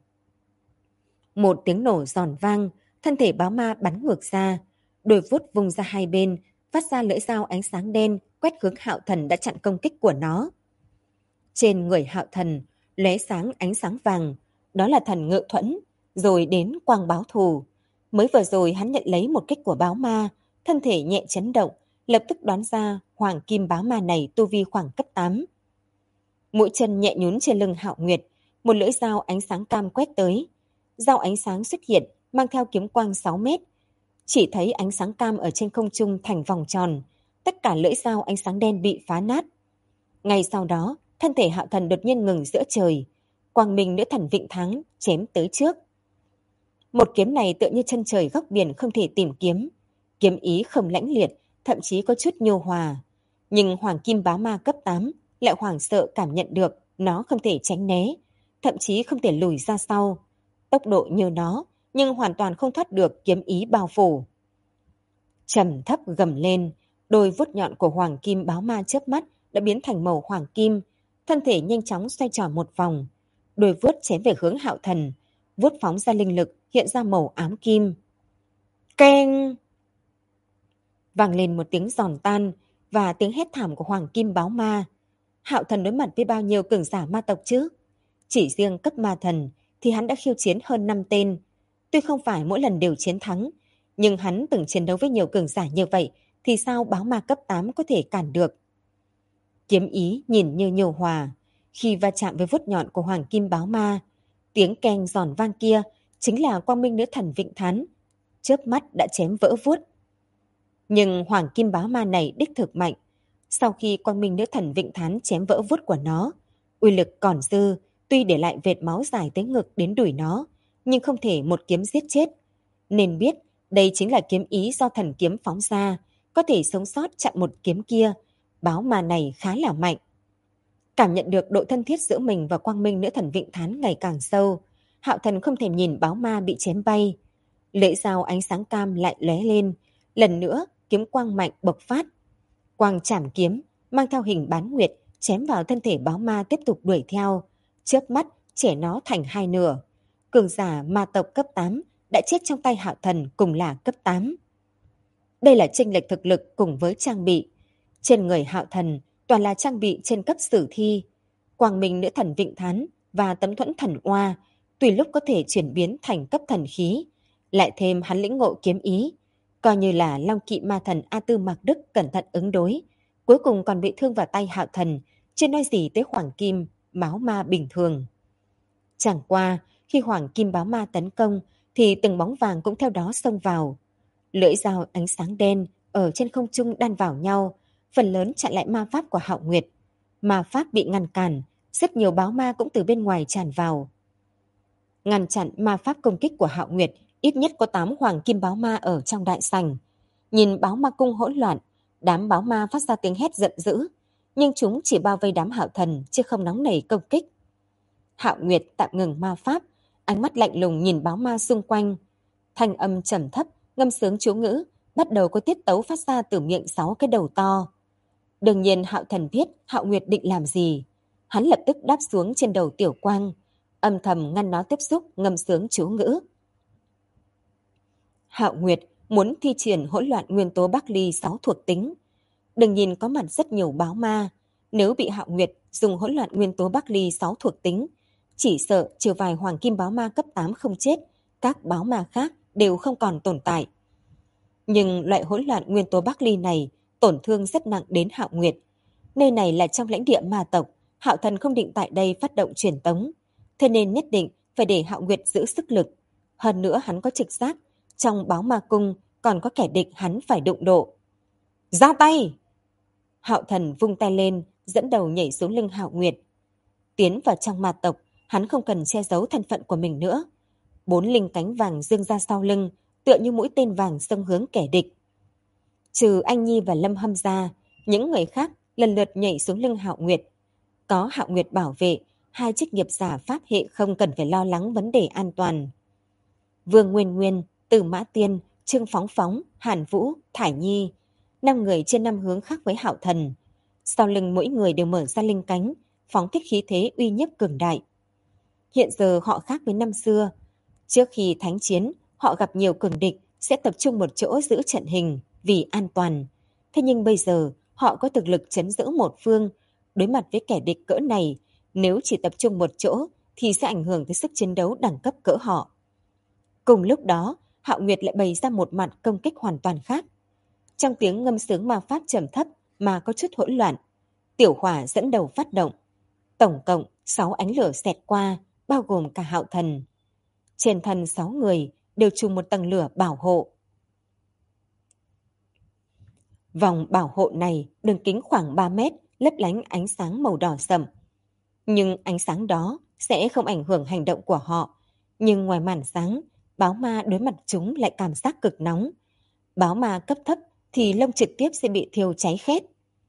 A: Một tiếng nổ giòn vang, thân thể báo ma bắn ngược ra, đôi vuốt vùng ra hai bên, phát ra lưỡi dao ánh sáng đen quét hướng Hạo Thần đã chặn công kích của nó. Trên người Hạo Thần lóe sáng ánh sáng vàng, đó là thần ngự thuẫn, rồi đến quang báo thù. Mới vừa rồi hắn nhận lấy một kích của báo ma, thân thể nhẹ chấn động, lập tức đoán ra hoàng kim báo ma này tu vi khoảng cấp 8. Mũi chân nhẹ nhún trên lưng Hạo Nguyệt, một lưỡi dao ánh sáng cam quét tới. Dao ánh sáng xuất hiện, mang theo kiếm quang 6 mét. Chỉ thấy ánh sáng cam ở trên không trung thành vòng tròn, tất cả lưỡi dao ánh sáng đen bị phá nát. Ngay sau đó, thân thể Hạo Thần đột nhiên ngừng giữa trời. Quang minh nữ thần Vịnh Thắng chém tới trước. Một kiếm này tựa như chân trời góc biển không thể tìm kiếm. Kiếm ý không lãnh liệt, thậm chí có chút nhu hòa. Nhưng hoàng kim báo ma cấp 8 lại hoảng sợ cảm nhận được nó không thể tránh né, thậm chí không thể lùi ra sau. Tốc độ như nó, nhưng hoàn toàn không thoát được kiếm ý bao phủ. Trầm thấp gầm lên, đôi vuốt nhọn của hoàng kim báo ma chớp mắt đã biến thành màu hoàng kim, thân thể nhanh chóng xoay tròn một vòng. Đôi vuốt chém về hướng Hạo Thần, vuốt phóng ra linh lực hiện ra màu ám kim. Keng! Vang lên một tiếng giòn tan và tiếng hét thảm của hoàng kim báo ma. Hạo Thần đối mặt với bao nhiêu cường giả ma tộc chứ? Chỉ riêng cấp ma thần thì hắn đã khiêu chiến hơn 5 tên. Tuy không phải mỗi lần đều chiến thắng, nhưng hắn từng chiến đấu với nhiều cường giả như vậy thì sao báo ma cấp 8 có thể cản được? Kiếm ý nhìn như nhu hòa, khi va chạm với vuốt nhọn của hoàng kim báo ma, tiếng keng giòn vang kia chính là quang minh nữ thần Vịnh Thán, chớp mắt đã chém vỡ vuốt. Nhưng hoàng kim báo ma này đích thực mạnh. Sau khi quang minh nữ thần Vịnh Thán chém vỡ vuốt của nó, uy lực còn dư, tuy để lại vệt máu dài tới ngực đến đùi nó, nhưng không thể một kiếm giết chết. Nên biết đây chính là kiếm ý do thần kiếm phóng ra, có thể sống sót chặn một kiếm kia. Báo ma này khá là mạnh. Cảm nhận được độ thân thiết giữa mình và quang minh nữ thần Vịnh Thán ngày càng sâu, Hạo Thần không thèm nhìn báo ma bị chém bay. Lưỡi dao ánh sáng cam lại lóe lên, lần nữa kiếm quang mạnh bộc phát. Quang chảm kiếm mang theo hình bán nguyệt chém vào thân thể báo ma tiếp tục đuổi theo, chớp mắt chẻ nó thành hai nửa. Cường giả ma tộc cấp 8 đã chết trong tay Hạo Thần cùng là cấp 8. Đây là chênh lệch thực lực cùng với trang bị. Trên người Hạo Thần toàn là trang bị trên cấp sử thi. Quang minh nữ thần Vịnh Thán và tấm thuẫn thần oa tùy lúc có thể chuyển biến thành cấp thần khí. Lại thêm hắn lĩnh ngộ kiếm ý, coi như là Long Kỵ ma thần A Tư Mạc Đức cẩn thận ứng đối, cuối cùng còn bị thương vào tay Hạo Thần, chưa nói gì tới hoàng kim báo ma bình thường. Chẳng qua, khi hoàng kim báo ma tấn công thì từng bóng vàng cũng theo đó xông vào. Lưỡi dao ánh sáng đen ở trên không trung đan vào nhau, phần lớn chặn lại ma pháp của Hạo Nguyệt. Ma pháp bị ngăn cản, rất nhiều báo ma cũng từ bên ngoài tràn vào. Ngăn chặn ma pháp công kích của Hạo Nguyệt, ít nhất có 8 hoàng kim báo ma ở trong đại sảnh. Nhìn báo ma cung hỗn loạn, đám báo ma phát ra tiếng hét giận dữ, nhưng chúng chỉ bao vây đám Hạo Thần chứ không nóng nảy công kích. Hạo Nguyệt tạm ngừng ma pháp, ánh mắt lạnh lùng nhìn báo ma xung quanh. Thanh âm trầm thấp, ngâm sướng chú ngữ, bắt đầu có tiết tấu phát ra từ miệng 6 cái đầu to. Đương nhiên Hạo Thần biết Hạo Nguyệt định làm gì. Hắn lập tức đáp xuống trên đầu Tiểu Quang, âm thầm ngăn nó tiếp xúc, ngâm sướng chú ngữ. Hạo Nguyệt muốn thi triển hỗn loạn nguyên tố Bắc Ly 6 thuộc tính. Đừng nhìn có mặt rất nhiều báo ma, nếu bị Hạo Nguyệt dùng hỗn loạn nguyên tố Bắc Ly 6 thuộc tính, chỉ sợ trừ vài hoàng kim báo ma cấp 8 không chết, các báo ma khác đều không còn tồn tại. Nhưng loại hỗn loạn nguyên tố Bắc Ly này tổn thương rất nặng đến Hạo Nguyệt. Nơi này là trong lãnh địa ma tộc, Hạo Thần không định tại đây phát động truyền tống, thế nên nhất định phải để Hạo Nguyệt giữ sức lực. Hơn nữa hắn có trực giác, trong báo ma cung còn có kẻ địch hắn phải đụng độ. Ra tay! Hạo Thần vung tay lên, dẫn đầu nhảy xuống lưng Hạo Nguyệt. Tiến vào trong ma tộc, hắn không cần che giấu thân phận của mình nữa. 4 linh cánh vàng dương ra sau lưng, tựa như mũi tên vàng xông hướng kẻ địch. Trừ Anh Nhi và Lâm Hâm ra, những người khác lần lượt nhảy xuống lưng Hạo Nguyệt. Có Hạo Nguyệt bảo vệ, 2 chức nghiệp giả pháp hệ không cần phải lo lắng vấn đề an toàn. Vương Nguyên Nguyên, Từ Mã Tiên, Trương Phóng Phóng, Hàn Vũ, Thải Nhi, 5 người trên 5 hướng khác với Hạo Thần. Sau lưng mỗi người đều mở ra linh cánh, phóng thích khí thế uy nhiếp cường đại. Hiện giờ họ khác với năm xưa. Trước khi thánh chiến, họ gặp nhiều cường địch sẽ tập trung một chỗ giữ trận hình vì an toàn. Thế nhưng bây giờ, họ có thực lực trấn giữ một phương. Đối mặt với kẻ địch cỡ này, nếu chỉ tập trung một chỗ thì sẽ ảnh hưởng tới sức chiến đấu đẳng cấp cỡ họ. Cùng lúc đó, Hạo Nguyệt lại bày ra một mặt công kích hoàn toàn khác. Trong tiếng ngâm sướng ma pháp trầm thấp mà có chút hỗn loạn, Tiểu Hỏa dẫn đầu phát động. Tổng cộng 6 ánh lửa xẹt qua, bao gồm cả Hạo Thần. Trên thân 6 người đều trùm một tầng lửa bảo hộ. Vòng bảo hộ này đường kính khoảng 3 mét, lấp lánh ánh sáng màu đỏ sậm. Nhưng ánh sáng đó sẽ không ảnh hưởng hành động của họ. Nhưng ngoài màn sáng, báo ma đối mặt chúng lại cảm giác cực nóng. Báo ma cấp thấp thì lông trực tiếp sẽ bị thiêu cháy khét.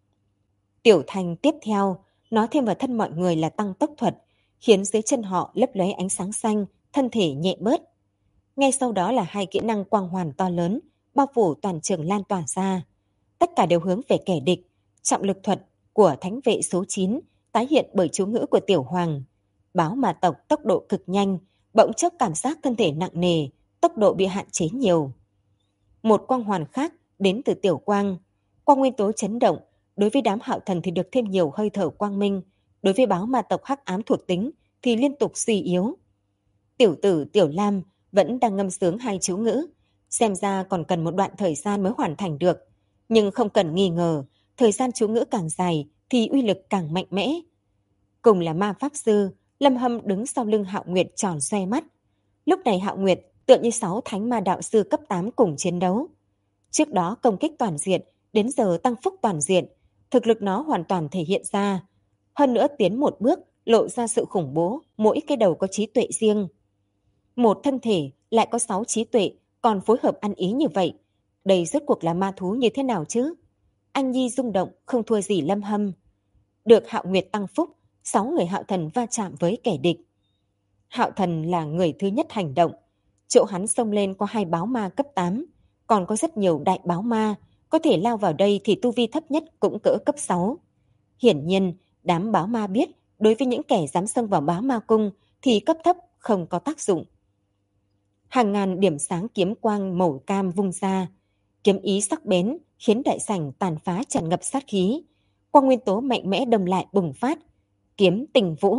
A: Tiểu Thành tiếp theo, nói thêm vào thân mọi người là tăng tốc thuật, khiến dưới chân họ lấp lóe ánh sáng xanh, thân thể nhẹ bớt. Ngay sau đó là 2 kỹ năng quang hoàn to lớn, bao phủ toàn trường lan tỏa ra. Tất cả đều hướng về kẻ địch. Trọng lực thuật của thánh vệ số 9 tái hiện bởi chú ngữ của Tiểu Hoàng. Báo ma tộc tốc độ cực nhanh, bỗng chốc cảm giác thân thể nặng nề, tốc độ bị hạn chế nhiều. Một quang hoàn khác đến từ Tiểu Quang. Quang nguyên tố chấn động, đối với đám Hạo Thần thì được thêm nhiều hơi thở quang minh, đối với báo ma tộc hắc ám thuộc tính thì liên tục suy yếu. Tiểu tử Tiểu Lam vẫn đang ngâm sướng 2 chú ngữ, xem ra còn cần một đoạn thời gian mới hoàn thành được, nhưng không cần nghi ngờ, thời gian chú ngữ càng dài thì uy lực càng mạnh mẽ. Cùng là ma pháp sư, Lâm Hâm đứng sau lưng Hạo Nguyệt tròn xoe mắt. Lúc này Hạo Nguyệt tựa như 6 thánh ma đạo sư cấp 8 cùng chiến đấu. Trước đó công kích toàn diện, đến giờ tăng phúc toàn diện, thực lực nó hoàn toàn thể hiện ra. Hơn nữa tiến một bước, lộ ra sự khủng bố, mỗi cái đầu có trí tuệ riêng. Một thân thể lại có 6 trí tuệ, còn phối hợp ăn ý như vậy. Đây rốt cuộc là ma thú như thế nào chứ? Anh Nhi rung động, không thua gì Lâm Hâm. Được Hạo Nguyệt tăng phúc, 6 người Hạo Thần va chạm với kẻ địch. Hạo Thần là người thứ nhất hành động. Chỗ hắn xông lên có 2 báo ma cấp 8, còn có rất nhiều đại báo ma, có thể lao vào đây thì tu vi thấp nhất cũng cỡ cấp 6. Hiển nhiên, đám báo ma biết đối với những kẻ dám xông vào báo ma cung thì cấp thấp không có tác dụng. Hàng ngàn điểm sáng kiếm quang màu cam vung ra, kiếm ý sắc bén khiến đại sảnh tàn phá tràn ngập sát khí. Quang nguyên tố mạnh mẽ đâm lại bùng phát, kiếm tình vũ.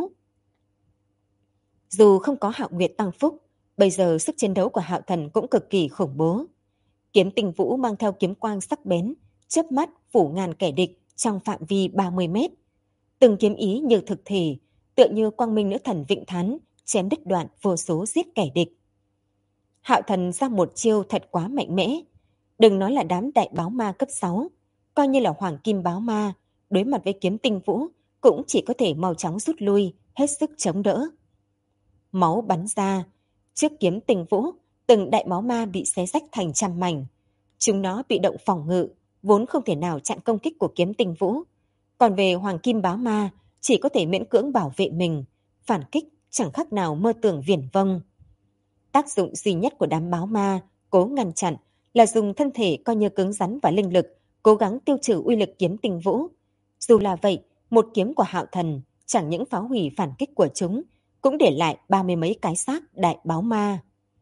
A: Dù không có Hạo Nguyệt tăng phúc, bây giờ sức chiến đấu của Hạo Thần cũng cực kỳ khủng bố. Kiếm tình vũ mang theo kiếm quang sắc bén, chớp mắt phủ ngàn kẻ địch trong phạm vi 30 mét. Từng kiếm ý như thực thể, tựa như quang minh nữ thần Vịnh Thán, chém đứt đoạn vô số giết kẻ địch. Hạo Thần ra một chiêu thật quá mạnh mẽ. Đừng nói là đám đại báo ma cấp 6, coi như là hoàng kim báo ma, đối mặt với kiếm tinh vũ, cũng chỉ có thể mau chóng rút lui, hết sức chống đỡ. Máu bắn ra, trước kiếm tinh vũ, từng đại báo ma bị xé rách thành trăm mảnh. Chúng nó bị động phòng ngự, vốn không thể nào chặn công kích của kiếm tinh vũ. Còn về hoàng kim báo ma, chỉ có thể miễn cưỡng bảo vệ mình, phản kích chẳng khác nào mơ tưởng viển vông. Tác dụng duy nhất của đám báo ma cố ngăn chặn là dùng thân thể coi như cứng rắn và linh lực, cố gắng tiêu trừ uy lực kiếm tinh vũ. Dù là vậy, một kiếm của Hạo Thần chẳng những phá hủy phản kích của chúng, cũng để lại 30 mấy cái xác đại báo ma.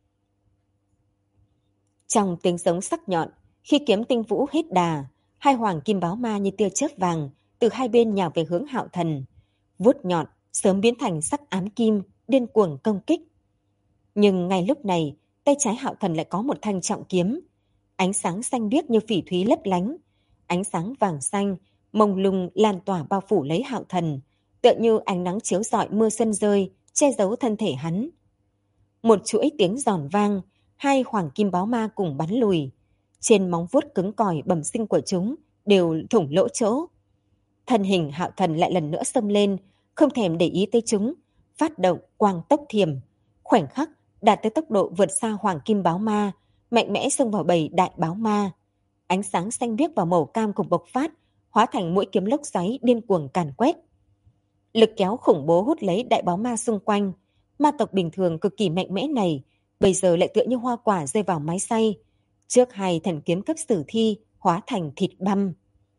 A: Trong tiếng giống sắc nhọn, khi kiếm tinh vũ hết đà, 2 hoàng kim báo ma như tia chớp vàng từ hai bên nhào về hướng Hạo Thần. Vuốt nhọn sớm biến thành sắc ám kim, điên cuồng công kích. Nhưng ngay lúc này, tay trái Hạo Thần lại có một thanh trọng kiếm. Ánh sáng xanh biếc như phỉ thúy lấp lánh. Ánh sáng vàng xanh, mông lung lan tỏa bao phủ lấy Hạo Thần, tựa như ánh nắng chiếu rọi mưa xuân rơi, che giấu thân thể hắn. Một chuỗi tiếng giòn vang, hai hoàng kim báo ma cùng bắn lùi. Trên móng vuốt cứng cỏi bẩm sinh của chúng đều thủng lỗ chỗ. Thân hình Hạo Thần lại lần nữa xông lên, không thèm để ý tới chúng, phát động quang tốc thiểm. Khoảnh khắc đạt tới tốc độ vượt xa hoàng kim báo ma, mạnh mẽ xông vào bầy đại báo ma. Ánh sáng xanh biếc và màu cam cùng bộc phát, hóa thành mũi kiếm lốc xoáy điên cuồng càn quét. Lực kéo khủng bố hút lấy đại báo ma xung quanh. Ma tộc bình thường cực kỳ mạnh mẽ này, bây giờ lại tựa như hoa quả rơi vào máy xay. Trước hai thần kiếm cấp sử thi hóa thành thịt băm.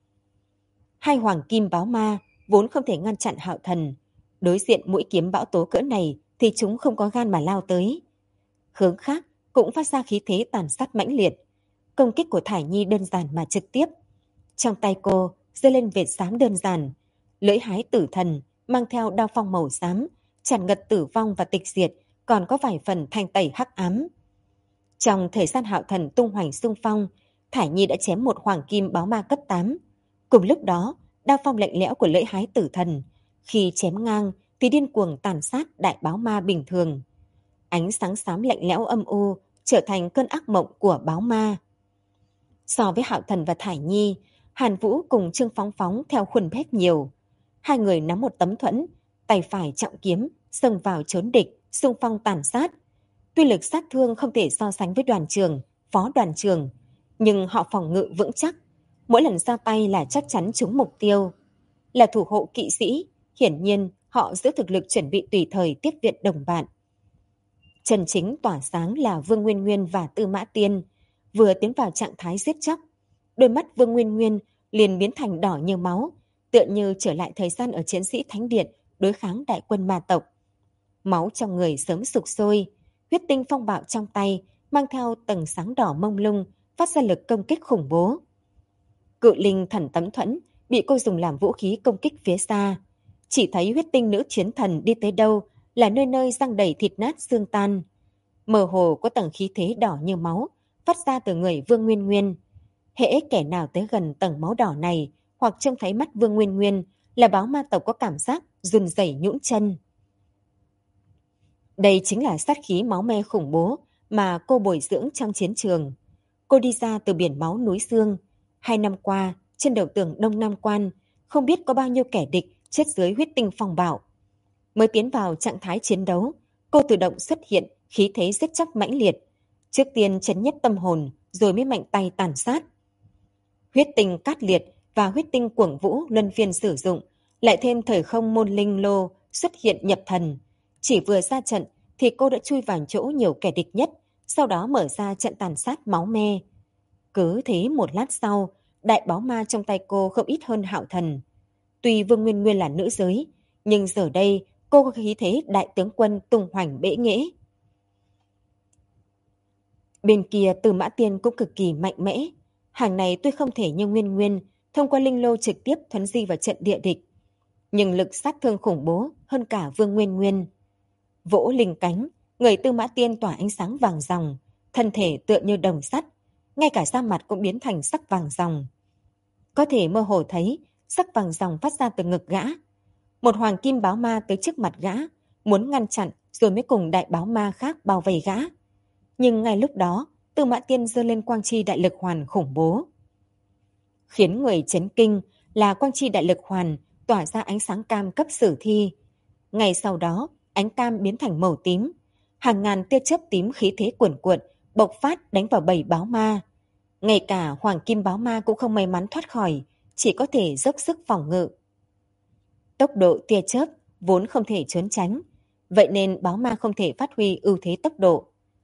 A: Hai hoàng kim báo ma vốn không thể ngăn chặn Hạo Thần. Đối diện mũi kiếm bão tố cỡ này thì chúng không có gan mà lao tới. Hướng khác cũng phát ra khí thế tàn sát mãnh liệt. Công kích của Thải Nhi đơn giản mà trực tiếp. Trong tay cô giơ lên vệt xám đơn giản. Lưỡi hái tử thần mang theo đao phong màu xám, tràn ngập tử vong và tịch diệt, còn có vài phần thanh tẩy hắc ám. Trong thời gian Hạo Thần tung hoành xung phong, Thải Nhi đã chém một hoàng kim báo ma cấp 8. Cùng lúc đó, đao phong lạnh lẽo của lưỡi hái tử thần, khi chém ngang thì điên cuồng tàn sát đại báo ma bình thường. Ánh sáng xám lạnh lẽo âm u trở thành cơn ác mộng của báo ma. So với Hạo Thần và Thải Nhi, Hàn Vũ cùng Trương Phóng Phóng theo khuôn phép nhiều. Hai người nắm một tấm thuẫn, tay phải trọng kiếm, xông vào trốn địch, xung phong tàn sát. Tuy lực sát thương không thể so sánh với đoàn trường, phó đoàn trường, nhưng họ phòng ngự vững chắc. Mỗi lần ra tay là chắc chắn trúng mục tiêu. Là thủ hộ kỵ sĩ, hiển nhiên họ giữ thực lực chuẩn bị tùy thời tiếp viện đồng bạn. Chân chính tỏa sáng là Vương Nguyên Nguyên và Tư Mã Tiên, vừa tiến vào trạng thái giết chóc. Đôi mắt Vương Nguyên Nguyên liền biến thành đỏ như máu, tựa như trở lại thời gian ở chiến sĩ Thánh Điện đối kháng đại quân ma tộc. Máu trong người sớm sục sôi, huyết tinh phong bạo trong tay mang theo tầng sáng đỏ mông lung, phát ra lực công kích khủng bố. Cự linh thần tấm thuẫn bị cô dùng làm vũ khí công kích phía xa. Chỉ thấy huyết tinh nữ chiến thần đi tới đâu là nơi nơi răng đầy thịt nát xương tan. Mơ hồ có tầng khí thế đỏ như máu phát ra từ người Vương Nguyên Nguyên. Hễ kẻ nào tới gần tầng máu đỏ này hoặc trông thấy mắt Vương Nguyên Nguyên là báo ma tộc có cảm giác run rẩy nhũn chân. Đây chính là sát khí máu me khủng bố mà cô bồi dưỡng trong chiến trường. Cô đi ra từ biển máu núi xương. 2 năm qua, trên đầu tường Đông Nam Quan, không biết có bao nhiêu kẻ địch chết dưới huyết tinh phong bạo. Mới tiến vào trạng thái chiến đấu, cô tự động xuất hiện khí thế giết chóc mãnh liệt. Trước tiên chấn nhất tâm hồn, rồi mới mạnh tay tàn sát. Huyết tinh cát liệt và huyết tinh cuồng vũ luân phiên sử dụng, lại thêm thời không môn linh lô xuất hiện nhập thần. Chỉ vừa ra trận thì cô đã chui vào chỗ nhiều kẻ địch nhất, sau đó mở ra trận tàn sát máu me. Cứ thế một lát sau, đại báo ma trong tay cô không ít hơn Hạo Thần. Tuy Vương Nguyên Nguyên là nữ giới, nhưng giờ đây cô có khí thế đại tướng quân tung hoành bệ nghệ. Bên kia Tư Mã Tiên cũng cực kỳ mạnh mẽ. Hàng này tuy không thể như Nguyên Nguyên thông qua linh lô trực tiếp thuấn di vào trận địa địch, nhưng lực sát thương khủng bố hơn cả Vương Nguyên Nguyên. Vỗ linh cánh, người Tư Mã Tiên tỏa ánh sáng vàng ròng, thân thể tựa như đồng sắt, ngay cả da mặt cũng biến thành sắc vàng ròng. Có thể mơ hồ thấy sắc vàng ròng phát ra từ ngực gã. Một hoàng kim báo ma tới trước mặt gã, muốn ngăn chặn rồi mới cùng đại báo ma khác bao vây gã. Nhưng ngay lúc đó, Tư Mã Tiên giơ lên quang chi đại lực hoàn khủng bố. Khiến người chấn kinh là quang chi đại lực hoàn tỏa ra ánh sáng cam cấp sử thi. Ngay sau đó, ánh cam biến thành màu tím. Hàng ngàn tia chớp tím khí thế cuồn cuộn, bộc phát đánh vào bầy báo ma. Ngay cả hoàng kim báo ma cũng không may mắn thoát khỏi, chỉ có thể dốc sức phòng ngự. Tốc độ tia chớp vốn không thể trốn tránh, vậy nên báo ma không thể phát huy ưu thế tốc độ.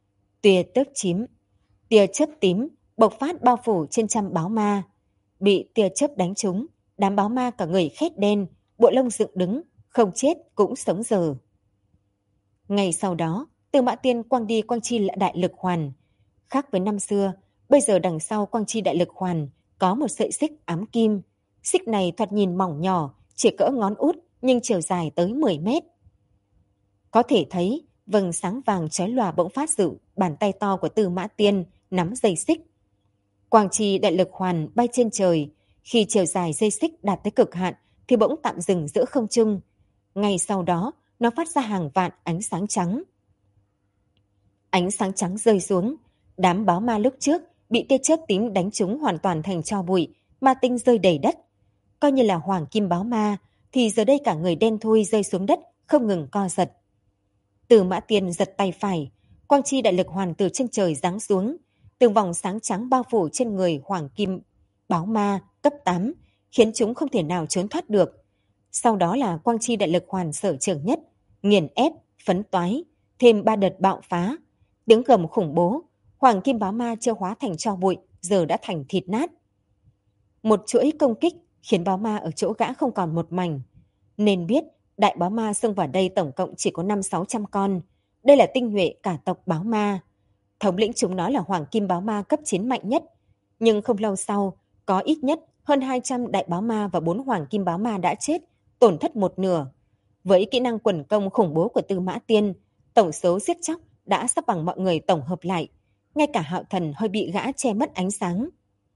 A: Tia chớp tím bộc phát bao phủ trên trăm báo ma. Bị tia chớp đánh trúng, đám báo ma cả người khét đen, bộ lông dựng đứng, không chết cũng sống dờ. Ngay sau đó, Tư Mã Tiên quang đi quang chi đại lực hoàn. Khác với năm xưa, bây giờ đằng sau quang chi đại lực hoàn có một sợi xích ám kim. Xích này thoạt nhìn mỏng nhỏ, chỉ cỡ ngón út nhưng chiều dài tới 10 mét. Có thể thấy vầng sáng vàng chói lòa bỗng phát dự bàn tay to của Tư Mã Tiên nắm dây xích. Quang chi đại lực hoàn bay trên trời, khi chiều dài dây xích đạt tới cực hạn thì bỗng tạm dừng giữa không trung. Ngay sau đó, nó phát ra hàng vạn ánh sáng trắng. Ánh sáng trắng rơi xuống, đám báo ma lúc trước bị tia chớp tím đánh trúng hoàn toàn thành tro bụi, ma tinh rơi đầy đất. Coi như là hoàng kim báo ma, thì giờ đây cả người đen thui rơi xuống đất, không ngừng co giật. Từ Mã Tiên giật tay phải, quang chi đại lực hoàn từ trên trời giáng xuống, từng vòng sáng trắng bao phủ trên người hoàng kim báo ma cấp 8, khiến chúng không thể nào trốn thoát được. Sau đó là quang chi đại lực hoàn sở trường nhất, nghiền ép, phấn toái, thêm 3 đợt bạo phá. Tiếng gầm khủng bố, hoàng kim báo ma chưa hóa thành tro bụi, giờ đã thành thịt nát. Một chuỗi công kích khiến báo ma ở chỗ gã không còn một mảnh. Nên biết đại báo ma xông vào đây tổng cộng chỉ có 500-600 con. Đây là tinh nhuệ cả tộc báo ma. Thống lĩnh chúng nó là hoàng kim báo ma cấp 9 mạnh nhất. Nhưng không lâu sau, có ít nhất hơn 200 đại báo ma và 4 hoàng kim báo ma đã chết, tổn thất một nửa. Với kỹ năng quần công khủng bố của Tư Mã Tiên, tổng số giết chóc đã sắp bằng mọi người tổng hợp lại. Ngay cả Hạo Thần hơi bị gã che mất ánh sáng.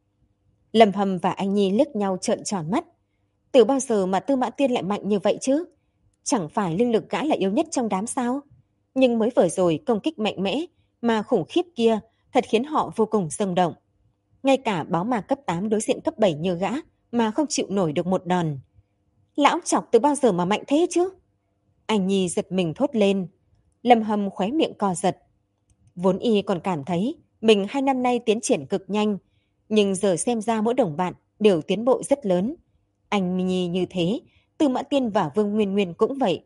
A: Lâm Hâm và anh Nhi liếc nhau trợn tròn mắt. Từ bao giờ mà Tư Mã Tiên lại mạnh như vậy chứ? Chẳng phải linh lực gã là yếu nhất trong đám sao? Nhưng mới vừa rồi công kích mạnh mẽ mà khủng khiếp kia thật khiến họ vô cùng rung động. Ngay cả báo ma cấp 8 đối diện cấp 7 như gã mà không chịu nổi được một đòn. Lão Chọc từ bao giờ mà mạnh thế chứ? Anh Nhi giật mình thốt lên. Lâm Hâm khóe miệng co giật. Vốn y còn cảm thấy mình 2 năm nay tiến triển cực nhanh, nhưng giờ xem ra mỗi đồng bạn đều tiến bộ rất lớn. Anh Nhi như thế, Tư Mã Tiên và Vương Nguyên Nguyên cũng vậy.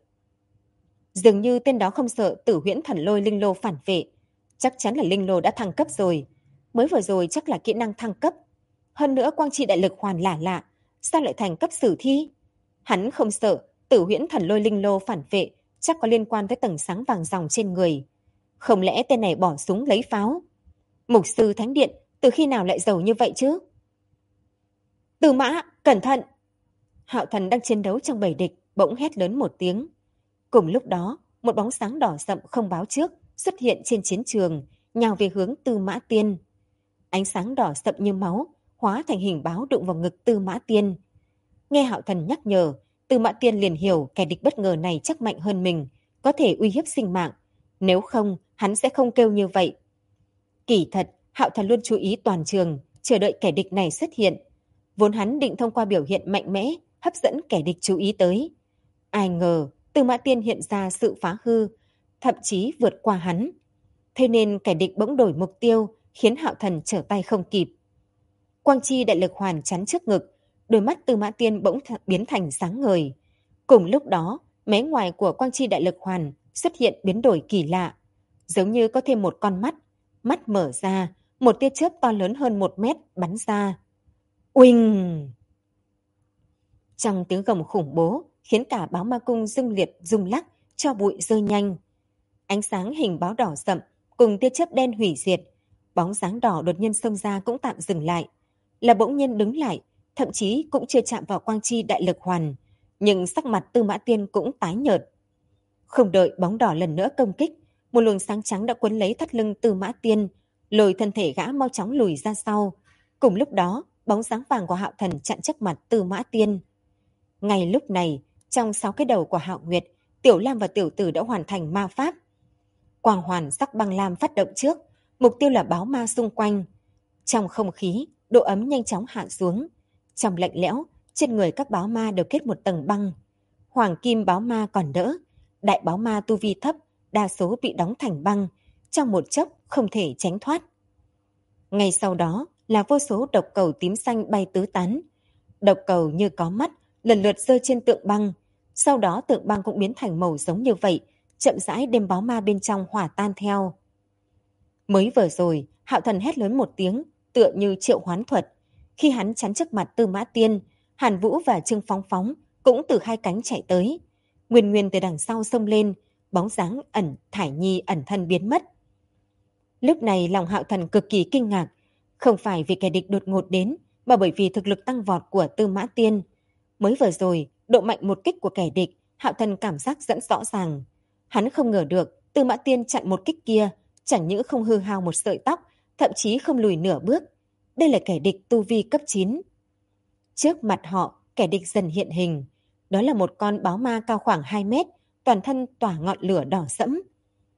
A: Dường như tên đó không sợ Tử Huyễn Thần Lôi Linh Lô phản vệ. Chắc chắn là Linh Lô đã thăng cấp rồi. Mới vừa rồi chắc là kỹ năng thăng cấp. Hơn nữa quang trị đại lực hoàn lạ lạ, sao lại thành cấp sử thi? Hắn không sợ Tử Huyễn Thần Lôi Linh Lô phản vệ, chắc có liên quan tới tầng sáng vàng ròng trên người. Không lẽ tên này bỏ súng lấy pháo? Mục sư Thánh Điện từ khi nào lại giàu như vậy chứ? Từ Mã, cẩn thận! Hạo Thần đang chiến đấu trong bầy địch, bỗng hét lớn một tiếng. Cùng lúc đó, một bóng sáng đỏ sậm không báo trước xuất hiện trên chiến trường, nhào về hướng Tư Mã Tiên. Ánh sáng đỏ sậm như máu, hóa thành hình báo đụng vào ngực Tư Mã Tiên. Nghe Hạo Thần nhắc nhở, Tư Mã Tiên liền hiểu kẻ địch bất ngờ này chắc mạnh hơn mình, có thể uy hiếp sinh mạng. Nếu không, hắn sẽ không kêu như vậy. Kỳ thật, Hạo Thần luôn chú ý toàn trường, chờ đợi kẻ địch này xuất hiện. Vốn hắn định thông qua biểu hiện mạnh mẽ, hấp dẫn kẻ địch chú ý tới. Ai ngờ, Tư Mã Tiên hiện ra sự phá hư, thậm chí vượt qua hắn. Thế nên kẻ địch bỗng đổi mục tiêu, khiến Hạo Thần trở tay không kịp. Quang chi đại lực hoàn chắn trước ngực, đôi mắt Tư Mã Tiên bỗng biến thành sáng ngời. Cùng lúc đó, mé ngoài của quang chi đại lực hoàn xuất hiện biến đổi kỳ lạ. Giống như có thêm một con mắt, mắt mở ra, một tia chớp to lớn hơn 1 mét bắn ra. Uỳnh! Trong tiếng gầm khủng bố, khiến cả báo ma cung rung liệt rung lắc, cho bụi rơi nhanh. Ánh sáng hình báo đỏ sậm cùng tia chớp đen hủy diệt, bóng dáng đỏ đột nhiên xông ra cũng tạm dừng lại, là bỗng nhiên đứng lại, thậm chí cũng chưa chạm vào quang chi đại lực hoàn, nhưng sắc mặt Tư Mã Tiên cũng tái nhợt. Không đợi bóng đỏ lần nữa công kích, một luồng sáng trắng đã quấn lấy thắt lưng Tư Mã Tiên, lôi thân thể gã mau chóng lùi ra sau. Cùng lúc đó, bóng dáng vàng của Hạo Thần chặn trước mặt Tư Mã Tiên. Ngay lúc này, trong 6 cái đầu của Hạo Nguyệt, Tiểu Lam và Tiểu Tử đã hoàn thành ma pháp. Quang hoàn sắc băng lam phát động trước, mục tiêu là báo ma xung quanh. Trong không khí, độ ấm nhanh chóng hạ xuống. Trong lạnh lẽo, trên người các báo ma đều kết một tầng băng. Hoàng kim báo ma còn đỡ, đại báo ma tu vi thấp, đa số bị đóng thành băng, trong một chốc không thể tránh thoát. Ngay sau đó là vô số độc cầu tím xanh bay tứ tán. Độc cầu như có mắt, lần lượt rơi trên tượng băng. Sau đó tượng băng cũng biến thành màu giống như vậy, chậm rãi đem báo ma bên trong hỏa tan theo. Mới vừa rồi, Hạo Thần hét lớn một tiếng, tựa như triệu hoán thuật. Khi hắn chắn trước mặt Tư Mã Tiên, Hàn Vũ và Trương Phóng Phóng cũng từ hai cánh chạy tới. Nguyên Nguyên từ đằng sau xông lên, bóng dáng Thải Nhi ẩn thân biến mất. Lúc này lòng Hạo Thần cực kỳ kinh ngạc, không phải vì kẻ địch đột ngột đến, mà bởi vì thực lực tăng vọt của Tư Mã Tiên. Mới vừa rồi, độ mạnh một kích của kẻ địch, Hạo Thần cảm giác dẫn rõ ràng. Hắn không ngờ được Tư Mã Tiên chặn một kích kia, chẳng những không hư hao một sợi tóc, thậm chí không lùi nửa bước. Đây là kẻ địch tu vi cấp 9. Trước mặt họ, kẻ địch dần hiện hình. Đó là một con báo ma cao khoảng 2 mét, toàn thân tỏa ngọn lửa đỏ sẫm.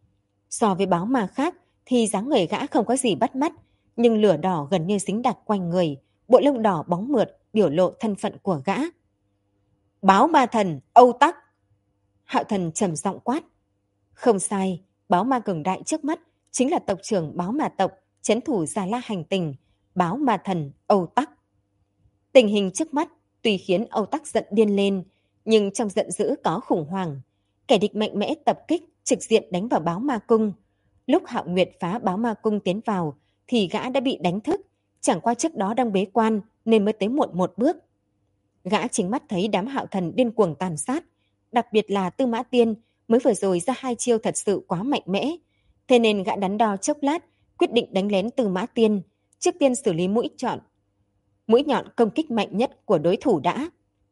A: So với báo ma khác thì dáng người gã không có gì bắt mắt, nhưng lửa đỏ gần như dính đặc quanh người, bộ lông đỏ bóng mượt biểu lộ thân phận của gã. Báo ma thần, Âu Tắc! Hạo Thần trầm giọng quát. Không sai, báo ma cường đại trước mắt chính là tộc trưởng báo ma tộc, trấn thủ Già La hành tinh, báo ma thần Âu Tắc. Tình hình trước mắt tuy khiến Âu Tắc giận điên lên, nhưng trong giận dữ có khủng hoảng. Kẻ địch mạnh mẽ tập kích, trực diện đánh vào báo ma cung. Lúc Hạo Nguyệt phá báo ma cung tiến vào, thì gã đã bị đánh thức, chẳng qua trước đó đang bế quan nên mới tới muộn một bước. Gã chính mắt thấy đám Hạo Thần điên cuồng tàn sát, đặc biệt là Tư Mã Tiên mới vừa rồi ra hai chiêu thật sự quá mạnh mẽ. Thế nên gã đắn đo chốc lát, quyết định đánh lén Tư Mã Tiên, trước tiên xử lý mũi nhọn công kích mạnh nhất của đối thủ đã.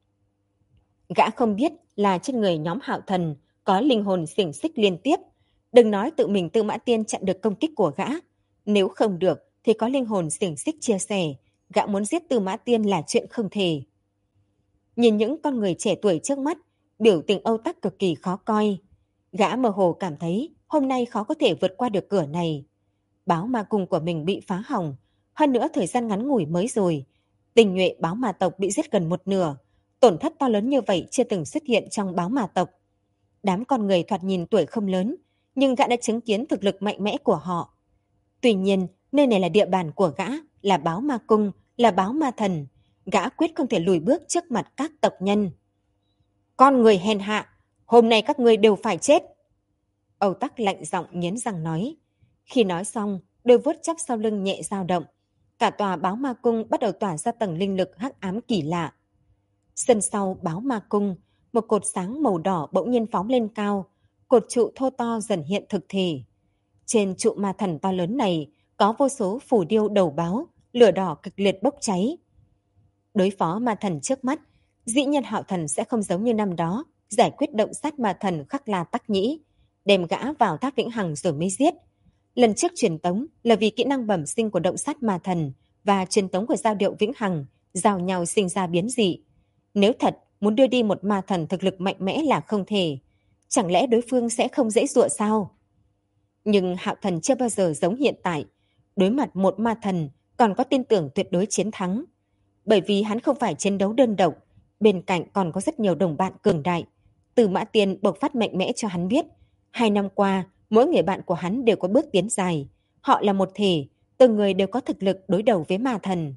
A: Gã không biết là trên người nhóm Hạo Thần có linh hồn xiềng xích liên tiếp. Đừng nói tự mình Tư Mã Tiên chặn được công kích của gã. Nếu không được thì có linh hồn xiềng xích chia sẻ. Gã muốn giết Tư Mã Tiên là chuyện không thể. Nhìn những con người trẻ tuổi trước mắt, biểu tình Âu Tắc cực kỳ khó coi. Gã mơ hồ cảm thấy hôm nay khó có thể vượt qua được cửa này. Báo ma cung của mình bị phá hỏng. Hơn nữa thời gian ngắn ngủi mới rồi. Tinh nhuệ báo ma tộc bị giết gần một nửa. Tổn thất to lớn như vậy chưa từng xuất hiện trong báo ma tộc. Đám con người thoạt nhìn tuổi không lớn, nhưng gã đã chứng kiến thực lực mạnh mẽ của họ. Tuy nhiên, nơi này là địa bàn của gã, là báo ma cung, là báo ma thần. Gã quyết không thể lùi bước trước mặt các tộc nhân. Con người hèn hạ, hôm nay các ngươi đều phải chết. Âu Tắc lạnh giọng nghiến răng nói. Khi nói xong, đôi vuốt chắp sau lưng nhẹ dao động. Cả tòa báo ma cung bắt đầu tỏa ra tầng linh lực hắc ám kỳ lạ. Sân sau báo ma cung, một cột sáng màu đỏ bỗng nhiên phóng lên cao, cột trụ thô to dần hiện thực thể. Trên trụ ma thần to lớn này có vô số phù điêu đầu báo, lửa đỏ kịch liệt bốc cháy. Đối phó ma thần trước mắt, dĩ nhiên Hạo Thần sẽ không giống như năm đó, giải quyết động sát ma thần Khắc La Tắc Nhĩ, đem gã vào tháp vĩnh hằng rồi mới giết. Lần trước truyền tống là vì kỹ năng bẩm sinh của động sát ma thần và truyền tống của giao điệu vĩnh hằng giao nhau sinh ra biến dị. Nếu thật muốn đưa đi một ma thần thực lực mạnh mẽ là không thể, chẳng lẽ đối phương sẽ không dễ dụa sao? Nhưng Hạo Thần chưa bao giờ giống hiện tại, đối mặt một ma thần còn có tin tưởng tuyệt đối chiến thắng. Bởi vì hắn không phải chiến đấu đơn độc, bên cạnh còn có rất nhiều đồng bạn cường đại. Tư Mã Tiên bộc phát mạnh mẽ cho hắn biết, 2 năm qua, mỗi người bạn của hắn đều có bước tiến dài. Họ là một thể, từng người đều có thực lực đối đầu với ma thần.